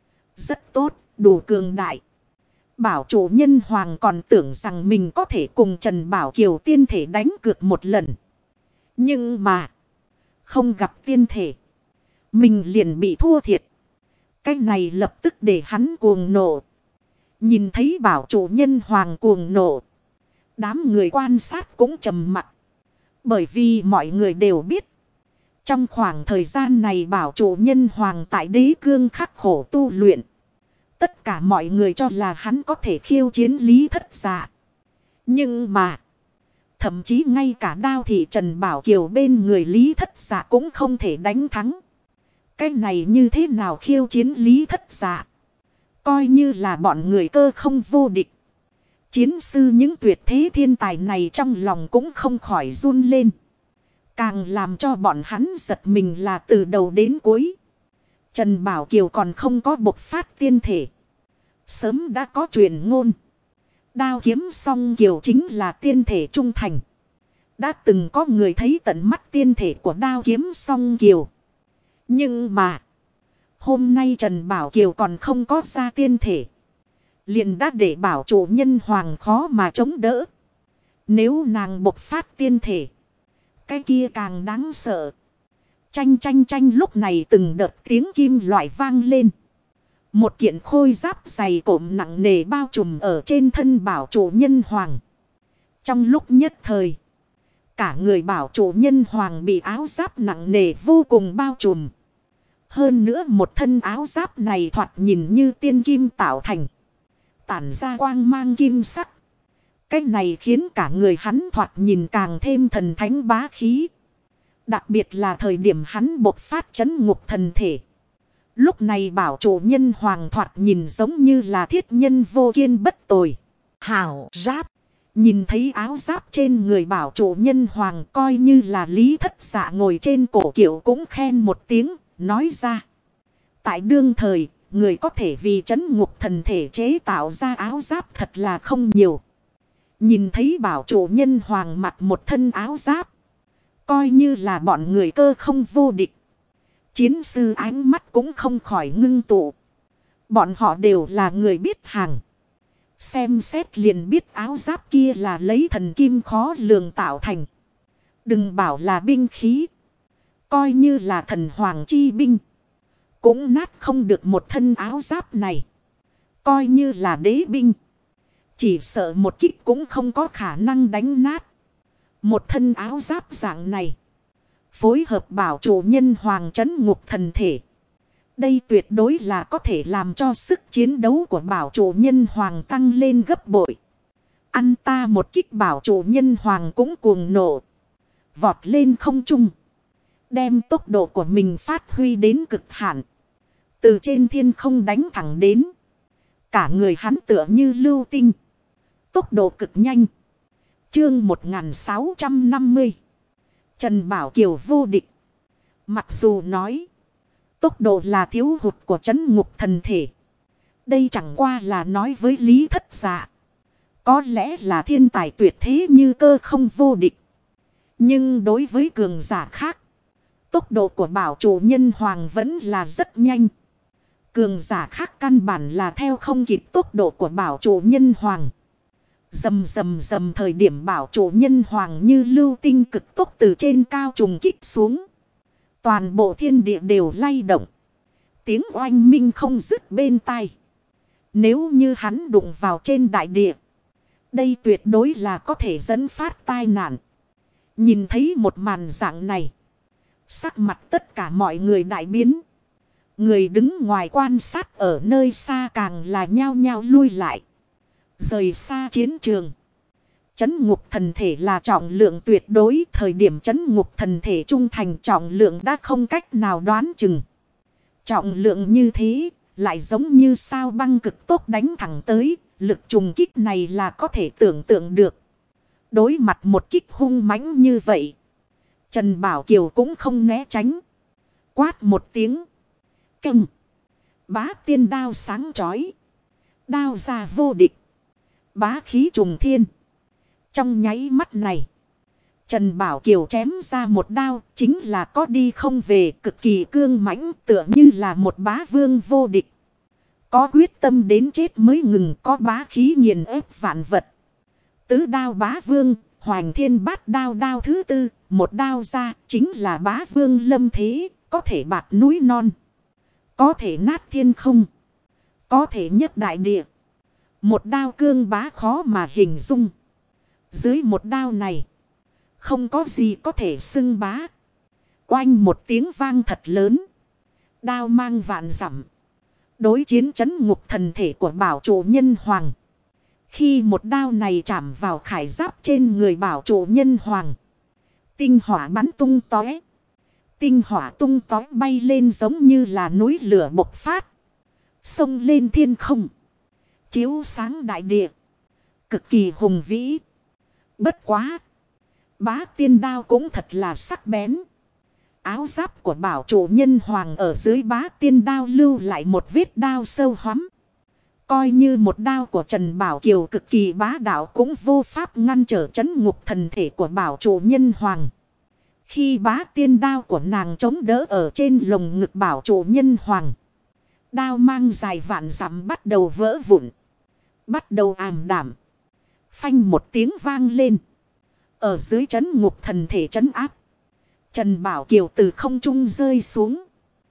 Rất tốt, đủ cường đại. Bảo chủ nhân hoàng còn tưởng rằng mình có thể cùng Trần Bảo Kiều tiên thể đánh cược một lần. Nhưng mà, không gặp tiên thể. Mình liền bị thua thiệt. Cái này lập tức để hắn cuồng nộ. Nhìn thấy bảo chủ nhân hoàng cuồng nộ. Đám người quan sát cũng trầm mặc. Bởi vì mọi người đều biết. Trong khoảng thời gian này bảo chủ nhân hoàng tại đế cương khắc khổ tu luyện. Tất cả mọi người cho là hắn có thể khiêu chiến Lý Thất Dạ. Nhưng mà, thậm chí ngay cả đao thị Trần Bảo Kiều bên người Lý Thất Dạ cũng không thể đánh thắng. Cái này như thế nào khiêu chiến Lý Thất Dạ? Coi như là bọn người cơ không vô địch. Chiến sư những tuyệt thế thiên tài này trong lòng cũng không khỏi run lên. Càng làm cho bọn hắn giật mình là từ đầu đến cuối. Trần Bảo Kiều còn không có bộc phát tiên thể. Sớm đã có truyền ngôn. Đao kiếm song kiều chính là tiên thể trung thành. Đã từng có người thấy tận mắt tiên thể của đao kiếm song kiều. Nhưng mà, hôm nay Trần Bảo Kiều còn không có ra tiên thể. Liền đã để bảo chủ nhân hoàng khó mà chống đỡ. Nếu nàng bộc phát tiên thể, cái kia càng đáng sợ. Chanh chanh chanh lúc này từng đợt tiếng kim loại vang lên. Một kiện khôi giáp dày cộm nặng nề bao trùm ở trên thân bảo chủ nhân hoàng. Trong lúc nhất thời, cả người bảo chủ nhân hoàng bị áo giáp nặng nề vô cùng bao trùm. Hơn nữa một thân áo giáp này thoạt nhìn như tiên kim tạo thành. Tản ra quang mang kim sắc. Cái này khiến cả người hắn thoạt nhìn càng thêm thần thánh bá khí. Đặc biệt là thời điểm hắn bộc phát chấn ngục thần thể. Lúc này bảo chủ nhân hoàng thoạt nhìn giống như là thiết nhân vô kiên bất tồi. Hảo giáp. Nhìn thấy áo giáp trên người bảo chủ nhân hoàng coi như là Lý Thất Dạ ngồi trên cổ kiệu cũng khen một tiếng, nói ra. Tại đương thời, người có thể vì chấn ngục thần thể chế tạo ra áo giáp thật là không nhiều. Nhìn thấy bảo chủ nhân hoàng mặc một thân áo giáp. Coi như là bọn người cơ không vô địch. Chiến sư ánh mắt cũng không khỏi ngưng tụ. Bọn họ đều là người biết hàng. Xem xét liền biết áo giáp kia là lấy thần kim khó lường tạo thành. Đừng bảo là binh khí. Coi như là thần hoàng chi binh. Cũng nát không được một thân áo giáp này. Coi như là đế binh. Chỉ sợ một kích cũng không có khả năng đánh nát. Một thân áo giáp dạng này. Phối hợp bảo chủ nhân hoàng trấn ngục thần thể. Đây tuyệt đối là có thể làm cho sức chiến đấu của bảo chủ nhân hoàng tăng lên gấp bội. Ăn ta một kích bảo chủ nhân hoàng cũng cuồng nộ. Vọt lên không trung. Đem tốc độ của mình phát huy đến cực hạn. Từ trên thiên không đánh thẳng đến. Cả người hắn tựa như lưu tinh. Tốc độ cực nhanh. Chương 1650. Trần Bảo Kiều vô địch. Mặc dù nói tốc độ là thiếu hụt của trấn ngục thần thể. Đây chẳng qua là nói với Lý Thất Dạ. Có lẽ là thiên tài tuyệt thế như cơ không vô địch. Nhưng đối với cường giả khác, tốc độ của bảo chủ nhân hoàng vẫn là rất nhanh. Cường giả khác căn bản là theo không kịp tốc độ của bảo chủ nhân hoàng. Rầm rầm rầm, thời điểm bảo chủ nhân hoàng như lưu tinh cực tốc từ trên cao trùng kích xuống. Toàn bộ thiên địa đều lay động. Tiếng oanh minh không dứt bên tai. Nếu như hắn đụng vào trên đại địa, đây tuyệt đối là có thể dẫn phát tai nạn. Nhìn thấy một màn dạng này, sắc mặt tất cả mọi người đại biến. Người đứng ngoài quan sát ở nơi xa càng là nhao nhao lui lại. Rời xa chiến trường. Trấn ngục thần thể là trọng lượng tuyệt đối. Thời điểm trấn ngục thần thể trung thành, trọng lượng đã không cách nào đoán chừng. Trọng lượng như thế lại giống như sao băng cực tốc đánh thẳng tới. Lực trùng kích này là có thể tưởng tượng được. Đối mặt một kích hung mãnh như vậy, Trần Bảo Kiều cũng không né tránh. Quát một tiếng. Keng. Bá tiên đao sáng chói. Đao ra vô địch. Bá khí trùng thiên. Trong nháy mắt này, Trần Bảo Kiều chém ra một đao, chính là có đi không về, cực kỳ cương mãnh, tựa như là một bá vương vô địch. Có quyết tâm đến chết mới ngừng, có bá khí nghiền ép vạn vật. Tứ đao bá vương, hoành thiên bát đao, đao thứ tư, một đao ra, chính là bá vương lâm thế, có thể bạt núi non, có thể nát thiên không, có thể nhấc đại địa. Một đao cương bá khó mà hình dung. Dưới một đao này, không có gì có thể xưng bá. Oanh một tiếng vang thật lớn. Đao mang vạn dặm. Đối chiến trấn ngục thần thể của bảo chủ nhân hoàng. Khi một đao này chạm vào khải giáp trên người bảo chủ nhân hoàng, tinh hỏa bắn tung tóe. Tinh hỏa tung tóe bay lên giống như là núi lửa bộc phát. Xông lên thiên không, chiếu sáng đại địa. Cực kỳ hùng vĩ. Bất quá, bá tiên đao cũng thật là sắc bén. Áo giáp của bảo chủ nhân hoàng ở dưới bá tiên đao lưu lại một vết đao sâu hoắm. Coi như một đao của Trần Bảo Kiều cực kỳ bá đạo cũng vô pháp ngăn trở trấn ngục thần thể của bảo chủ nhân hoàng. Khi bá tiên đao của nàng chống đỡ ở trên lồng ngực bảo chủ nhân hoàng, đao mang dài vạn dặm bắt đầu vỡ vụn, bắt đầu ảm đạm. Phanh một tiếng vang lên. Ở dưới trấn ngục thần thể trấn áp, Trần Bảo Kiều từ không trung rơi xuống.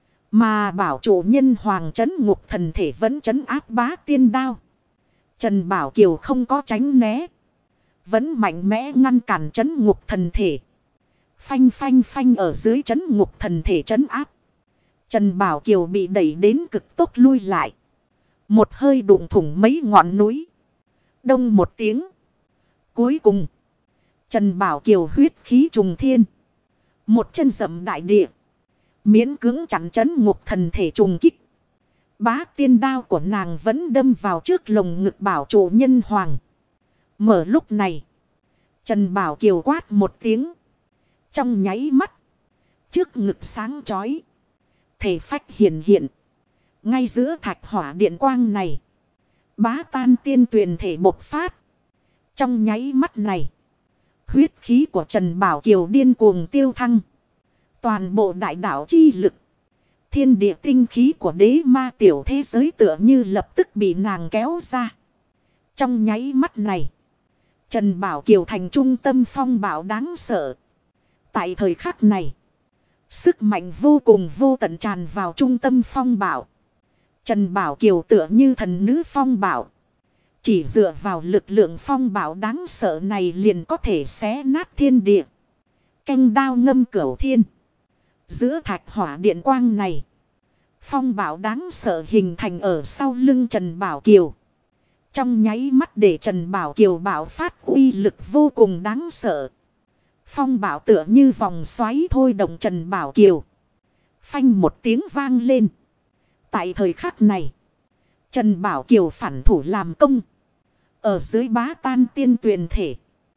Mà bảo chủ nhân hoàng trấn ngục thần thể vẫn trấn áp bá tiên đao. Trần Bảo Kiều không có tránh né, vẫn mạnh mẽ ngăn cản trấn ngục thần thể. Phanh phanh phanh, ở dưới trấn ngục thần thể trấn áp, Trần Bảo Kiều bị đẩy đến cực tốc lui lại. Một hơi đụng thủng mấy ngọn núi. Đông một tiếng. Cuối cùng, Trần Bảo Kiều huyết khí trùng thiên. Một chân dậm đại địa, miễn cưỡng chặn trấn ngục thần thể trùng kích. Bá tiên đao của nàng vẫn đâm vào trước lồng ngực bảo chủ nhân hoàng. Mở lúc này, Trần Bảo Kiều quát một tiếng. Trong nháy mắt, trước ngực sáng chói, thể phách hiển hiện. Ngay giữa thạch hỏa điện quang này, bá tan tiên tuyền thể bộc phát. Trong nháy mắt này, huyết khí của Trần Bảo Kiều điên cuồng tiêu thăng. Toàn bộ đại đạo chi lực, thiên địa tinh khí của đế ma tiểu thế giới tựa như lập tức bị nàng kéo ra. Trong nháy mắt này, Trần Bảo Kiều thành trung tâm phong bạo đáng sợ. Tại thời khắc này, sức mạnh vô cùng vô tận tràn vào trung tâm phong bạo. Trần Bảo Kiều tựa như thần nữ phong bạo. Chỉ dựa vào lực lượng phong bạo đáng sợ này liền có thể xé nát thiên địa. Canh đao ngâm cửu thiên. Giữa thạch hỏa điện quang này, phong bạo đáng sợ hình thành ở sau lưng Trần Bảo Kiều. Trong nháy mắt để Trần Bảo Kiều bạo phát uy lực vô cùng đáng sợ. Phong bạo tựa như vòng xoáy thôi động Trần Bảo Kiều. Phanh một tiếng vang lên. Tại thời khắc này, Trần Bảo Kiều phản thủ làm công. Ở dưới bá tan tiên tuyền thể,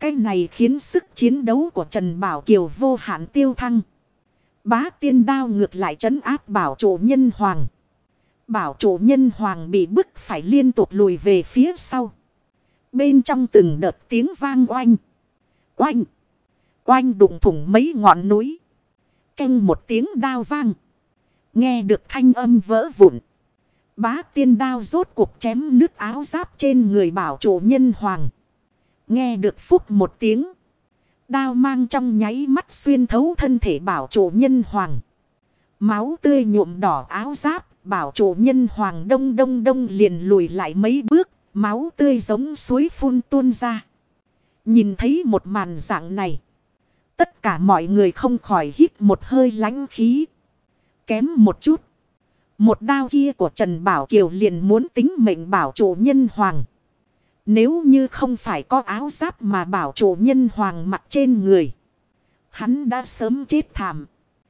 Cái này khiến sức chiến đấu của Trần Bảo Kiều vô hạn tiêu thăng. Bá tiên đao ngược lại trấn áp bảo chủ nhân hoàng. Bảo chủ nhân hoàng bị bức phải liên tục lùi về phía sau. Bên trong từng đợt tiếng vang oanh. Oanh. Oanh đụng thủng mấy ngọn núi. Canh một tiếng đao vang. Nghe được thanh âm vỡ vụn. Bá tiên đao rốt cuộc chém nứt áo giáp trên người bảo chủ nhân hoàng. Nghe được phúc một tiếng. Đao mang trong nháy mắt xuyên thấu thân thể bảo chủ nhân hoàng. Máu tươi nhuộm đỏ áo giáp. Bảo chủ nhân hoàng đông đông đông liền lùi lại mấy bước. Máu tươi giống suối phun tuôn ra. Nhìn thấy một màn dạng này. Tất cả mọi người không khỏi hít một hơi lãnh khí. Kém một chút. Một đao kia của Trần Bảo Kiều liền muốn tính mệnh bảo chủ nhân hoàng. Nếu như không phải có áo giáp mà bảo chủ nhân hoàng mặc trên người. Hắn đã sớm chết thảm.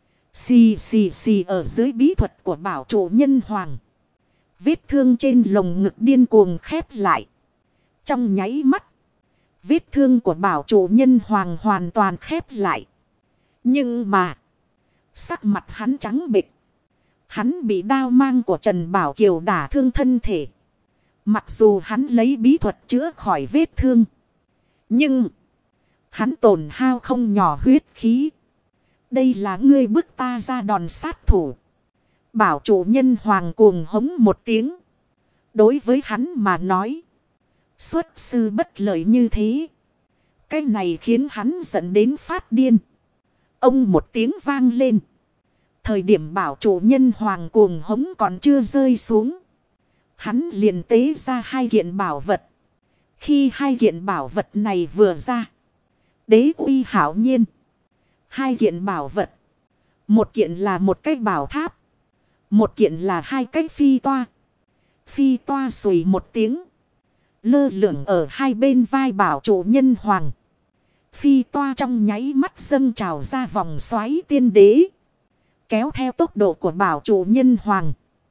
Xì xì xì ở dưới bí thuật của bảo chủ nhân hoàng. Vết thương trên lồng ngực điên cuồng khép lại. Trong nháy mắt. Vết thương của bảo chủ nhân hoàng hoàn toàn khép lại. Nhưng mà. Sắc mặt hắn trắng bệch. Hắn bị đao mang của Trần Bảo Kiều đả thương thân thể. Mặc dù hắn lấy bí thuật chữa khỏi vết thương. Nhưng. Hắn tổn hao không nhỏ huyết khí. Đây là ngươi bức ta ra đòn sát thủ. Bảo chủ nhân hoàng cuồng hống một tiếng. Đối với hắn mà nói. Xuất sư bất lợi như thế. Cái này khiến hắn giận đến phát điên. Ông một tiếng vang lên. Thời điểm bảo chủ nhân hoàng cuồng hống còn chưa rơi xuống. Hắn liền tế ra hai kiện bảo vật. Khi hai kiện bảo vật này vừa ra. Đế uy hảo nhiên. Hai kiện bảo vật. Một kiện là một cái bảo tháp. Một kiện là hai cái phi toa. Phi toa xùy một tiếng. Lơ lửng ở hai bên vai bảo chủ nhân hoàng. Phi toa trong nháy mắt dâng trào ra vòng xoáy tiên đế. Kéo theo tốc độ của bảo chủ nhân hoàng.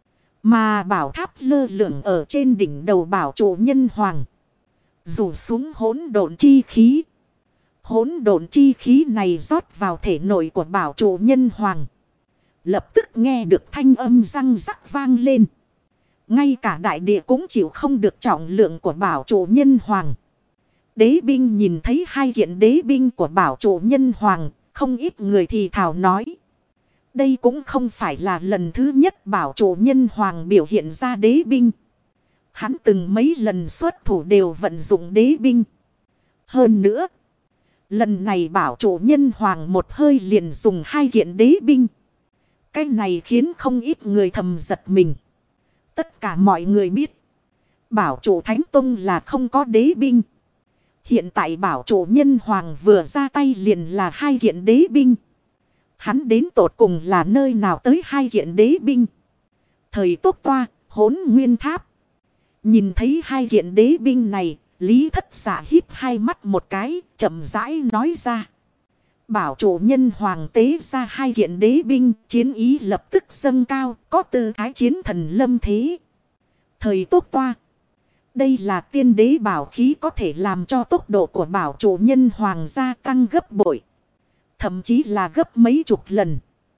Mà bảo tháp lơ lửng ở trên đỉnh đầu bảo chủ nhân hoàng. Rủ xuống hỗn độn chi khí. Hỗn độn chi khí này rót vào thể nội của bảo chủ nhân hoàng. Lập tức nghe được thanh âm răng rắc vang lên. Ngay cả đại địa cũng chịu không được trọng lượng của bảo chủ nhân hoàng. Đế binh nhìn thấy hai kiện đế binh của bảo chủ nhân hoàng. Không ít người thì thào nói. Đây cũng không phải là lần thứ nhất bảo chủ nhân hoàng biểu hiện ra đế binh. Hắn từng mấy lần xuất thủ đều vận dụng đế binh. Hơn nữa. Lần này bảo chủ nhân hoàng một hơi liền dùng hai kiện đế binh. Cái này khiến không ít người thầm giật mình. Tất cả mọi người biết. Bảo chủ Thánh Tông là không có đế binh. Hiện tại bảo chủ nhân hoàng vừa ra tay liền là hai kiện đế binh. Hắn đến tột cùng là nơi nào tới hai kiện đế binh. Thời Tốc Toa, Hỗn Nguyên Tháp. Nhìn thấy hai kiện đế binh này. Lý Thất Dạ híp hai mắt một cái, chậm rãi nói ra. Bảo chủ nhân hoàng tế ra hai kiện đế binh, chiến ý lập tức dâng cao, có tư thái chiến thần lâm thế. Thời Tốc Toa. Đây là tiên đế bảo khí có thể làm cho tốc độ của bảo chủ nhân hoàng gia tăng gấp bội. Thậm chí là gấp mấy chục lần.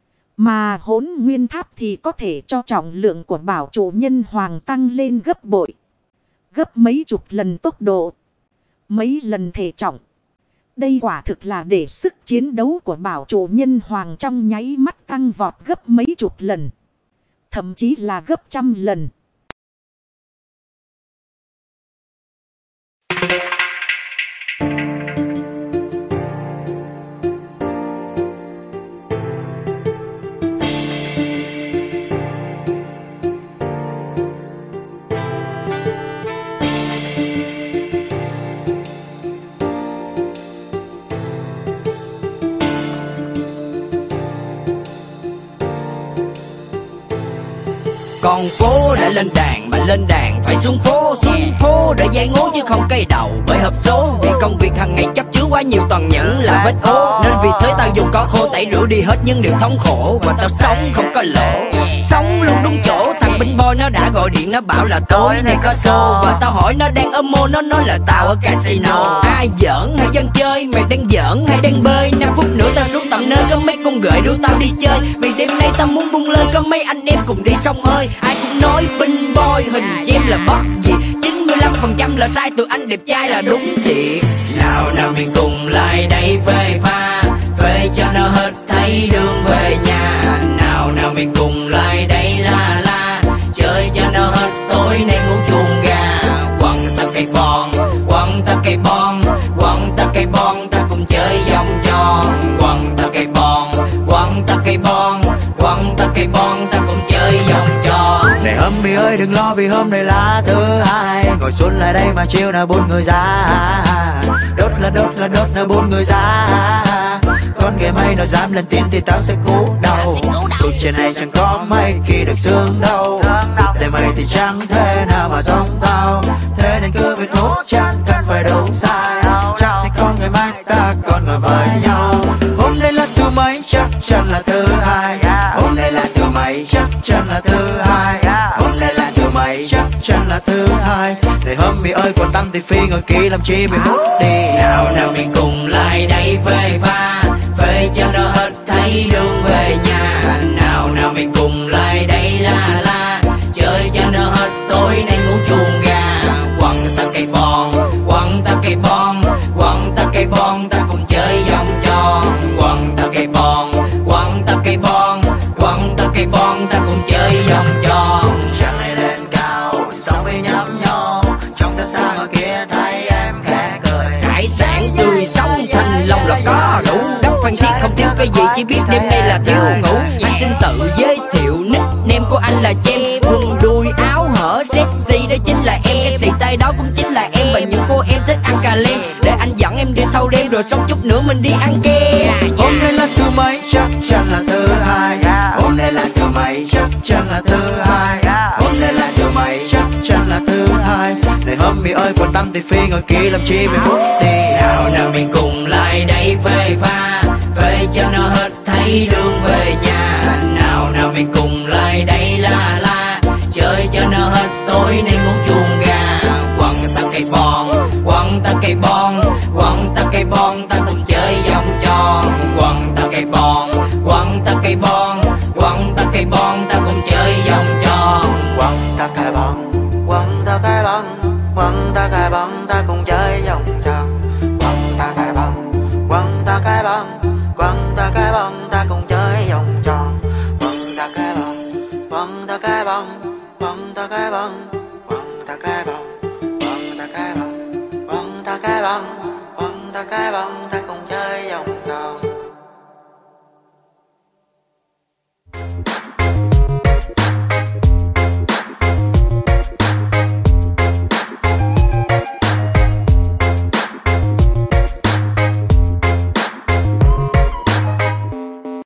Mà Hỗn Nguyên Tháp thì có thể cho trọng lượng của bảo chủ nhân hoàng tăng lên gấp bội. Gấp mấy chục lần tốc độ. Mấy lần thể trọng. Đây quả thực là để sức chiến đấu của bảo chủ nhân hoàng trong nháy mắt tăng vọt gấp mấy chục lần. Thậm chí là gấp trăm lần. Con phố đã lên đàn mà lên đàn phải xuống phố để giải ngố chứ không cây đầu bởi hợp số. Vì công việc hàng ngày chấp chứa quá nhiều toàn những là vết ố. Nên vì thế tao dùng có khô tẩy rửa đi hết những điều thống khổ. Và tao sống không có lỗ, sống luôn đúng chỗ. Thằng Thằng binh boy nó đã gọi điện, nó bảo là tối nay có show. Và tao hỏi nó đang ở mô, nó nói là tao ở casino. Ai giỡn hay dân chơi, mày đang giỡn hay đang bơi? 5 phút nữa tao xuống tận nơi, có mấy con gợi rủ tao đi chơi. Vì đêm nay tao muốn bung lên, có mấy anh em cùng đi sông hơi. Ai cũng nói binh boy hình chim là bất gì, 95% là sai, tụi anh đẹp trai là đúng thiệt. Nào nào mình cùng lại đây phê pha, phê cho nó hết thấy đường về nhà. Nào nào mình cùng lại đây la la, chơi cho nó hết tối nay ngủ chuồng gà. Quăng ta cây bon, quăng ta cây bon, quăng ta cây bon, ta cùng chơi vòng tròn. Quăng ta cây bon, quăng ta cây bon, quăng ta cây bon, ta cùng chơi vòng tròn. Này Hummy ơi đừng lo vì hôm nay là thứ hai, ngồi xuống lại đây mà chiều nào 4 người ra. Đốt là 4 người ra. Con ghẻ mây nó dám lên tiếng thì tao sẽ cú đầu. Cuộc trên này chẳng có mấy khi được sướng đâu. Cúp tay mày thì chẳng thế nào mà giống tao. Thế nên cứ việc nốt chẳng cần phải đúng sai. Chắc sẽ không ngày mai ta còn ngồi với nhau. Hôm nay là thứ mấy chắc chắn là thứ hai. Hôm nay là thứ mấy chắc chắn là thứ hai. Hôm nay là thứ mấy chắc chắn là thứ hai. Này Hummy ơi quan tâm thì phi ngồi kỹ làm chi mày hút đi. Nào nào mình cùng lại đây phê pha, phê cho nó hết thấy đường về nhà. Nào nào mình cùng lại đây la la, chơi cho nó hết tối nay ngủ chuồng gà. Quăng ta cây bon, quăng ta cây bon, quăng ta cây bon, ta cùng chơi vòng tròn. Quăng ta cây bon, quăng ta cây bon, quăng ta cây bon, ta cùng chơi vòng tròn. Trăng này lên cao, sóng bay nhắm nhó, trong xa xa ngoài kia thấy em khẽ cười. Hải sản tươi sống thanh long là có đủ, đất Phan Thiết không thiếu cái gì, chỉ biết đêm nay là thiếu ngủ. Anh xin tự giới thiệu nickname của anh là Chem, quần đùi áo hở sexy đó chính là em, cái xì tay đó cũng chính là em. Và những cô em thích ăn cà lem, để anh dẫn em đi thâu đêm rồi xong chút nữa mình đi ăn kem. Hôm nay là thứ mấy chắc chắn là thứ hai. Hôm nay là thứ mấy chắc chắn là thứ hai. Hôm nay là thứ mấy chắc chắn là thứ hai. Này Hummy ơi quan tâm thì phi ngồi kỹ làm chi mày hút đi. Nào nào mình cùng lại đây phê pha, phê cho nó hết thấy đường về nhà. Nào nào mình cùng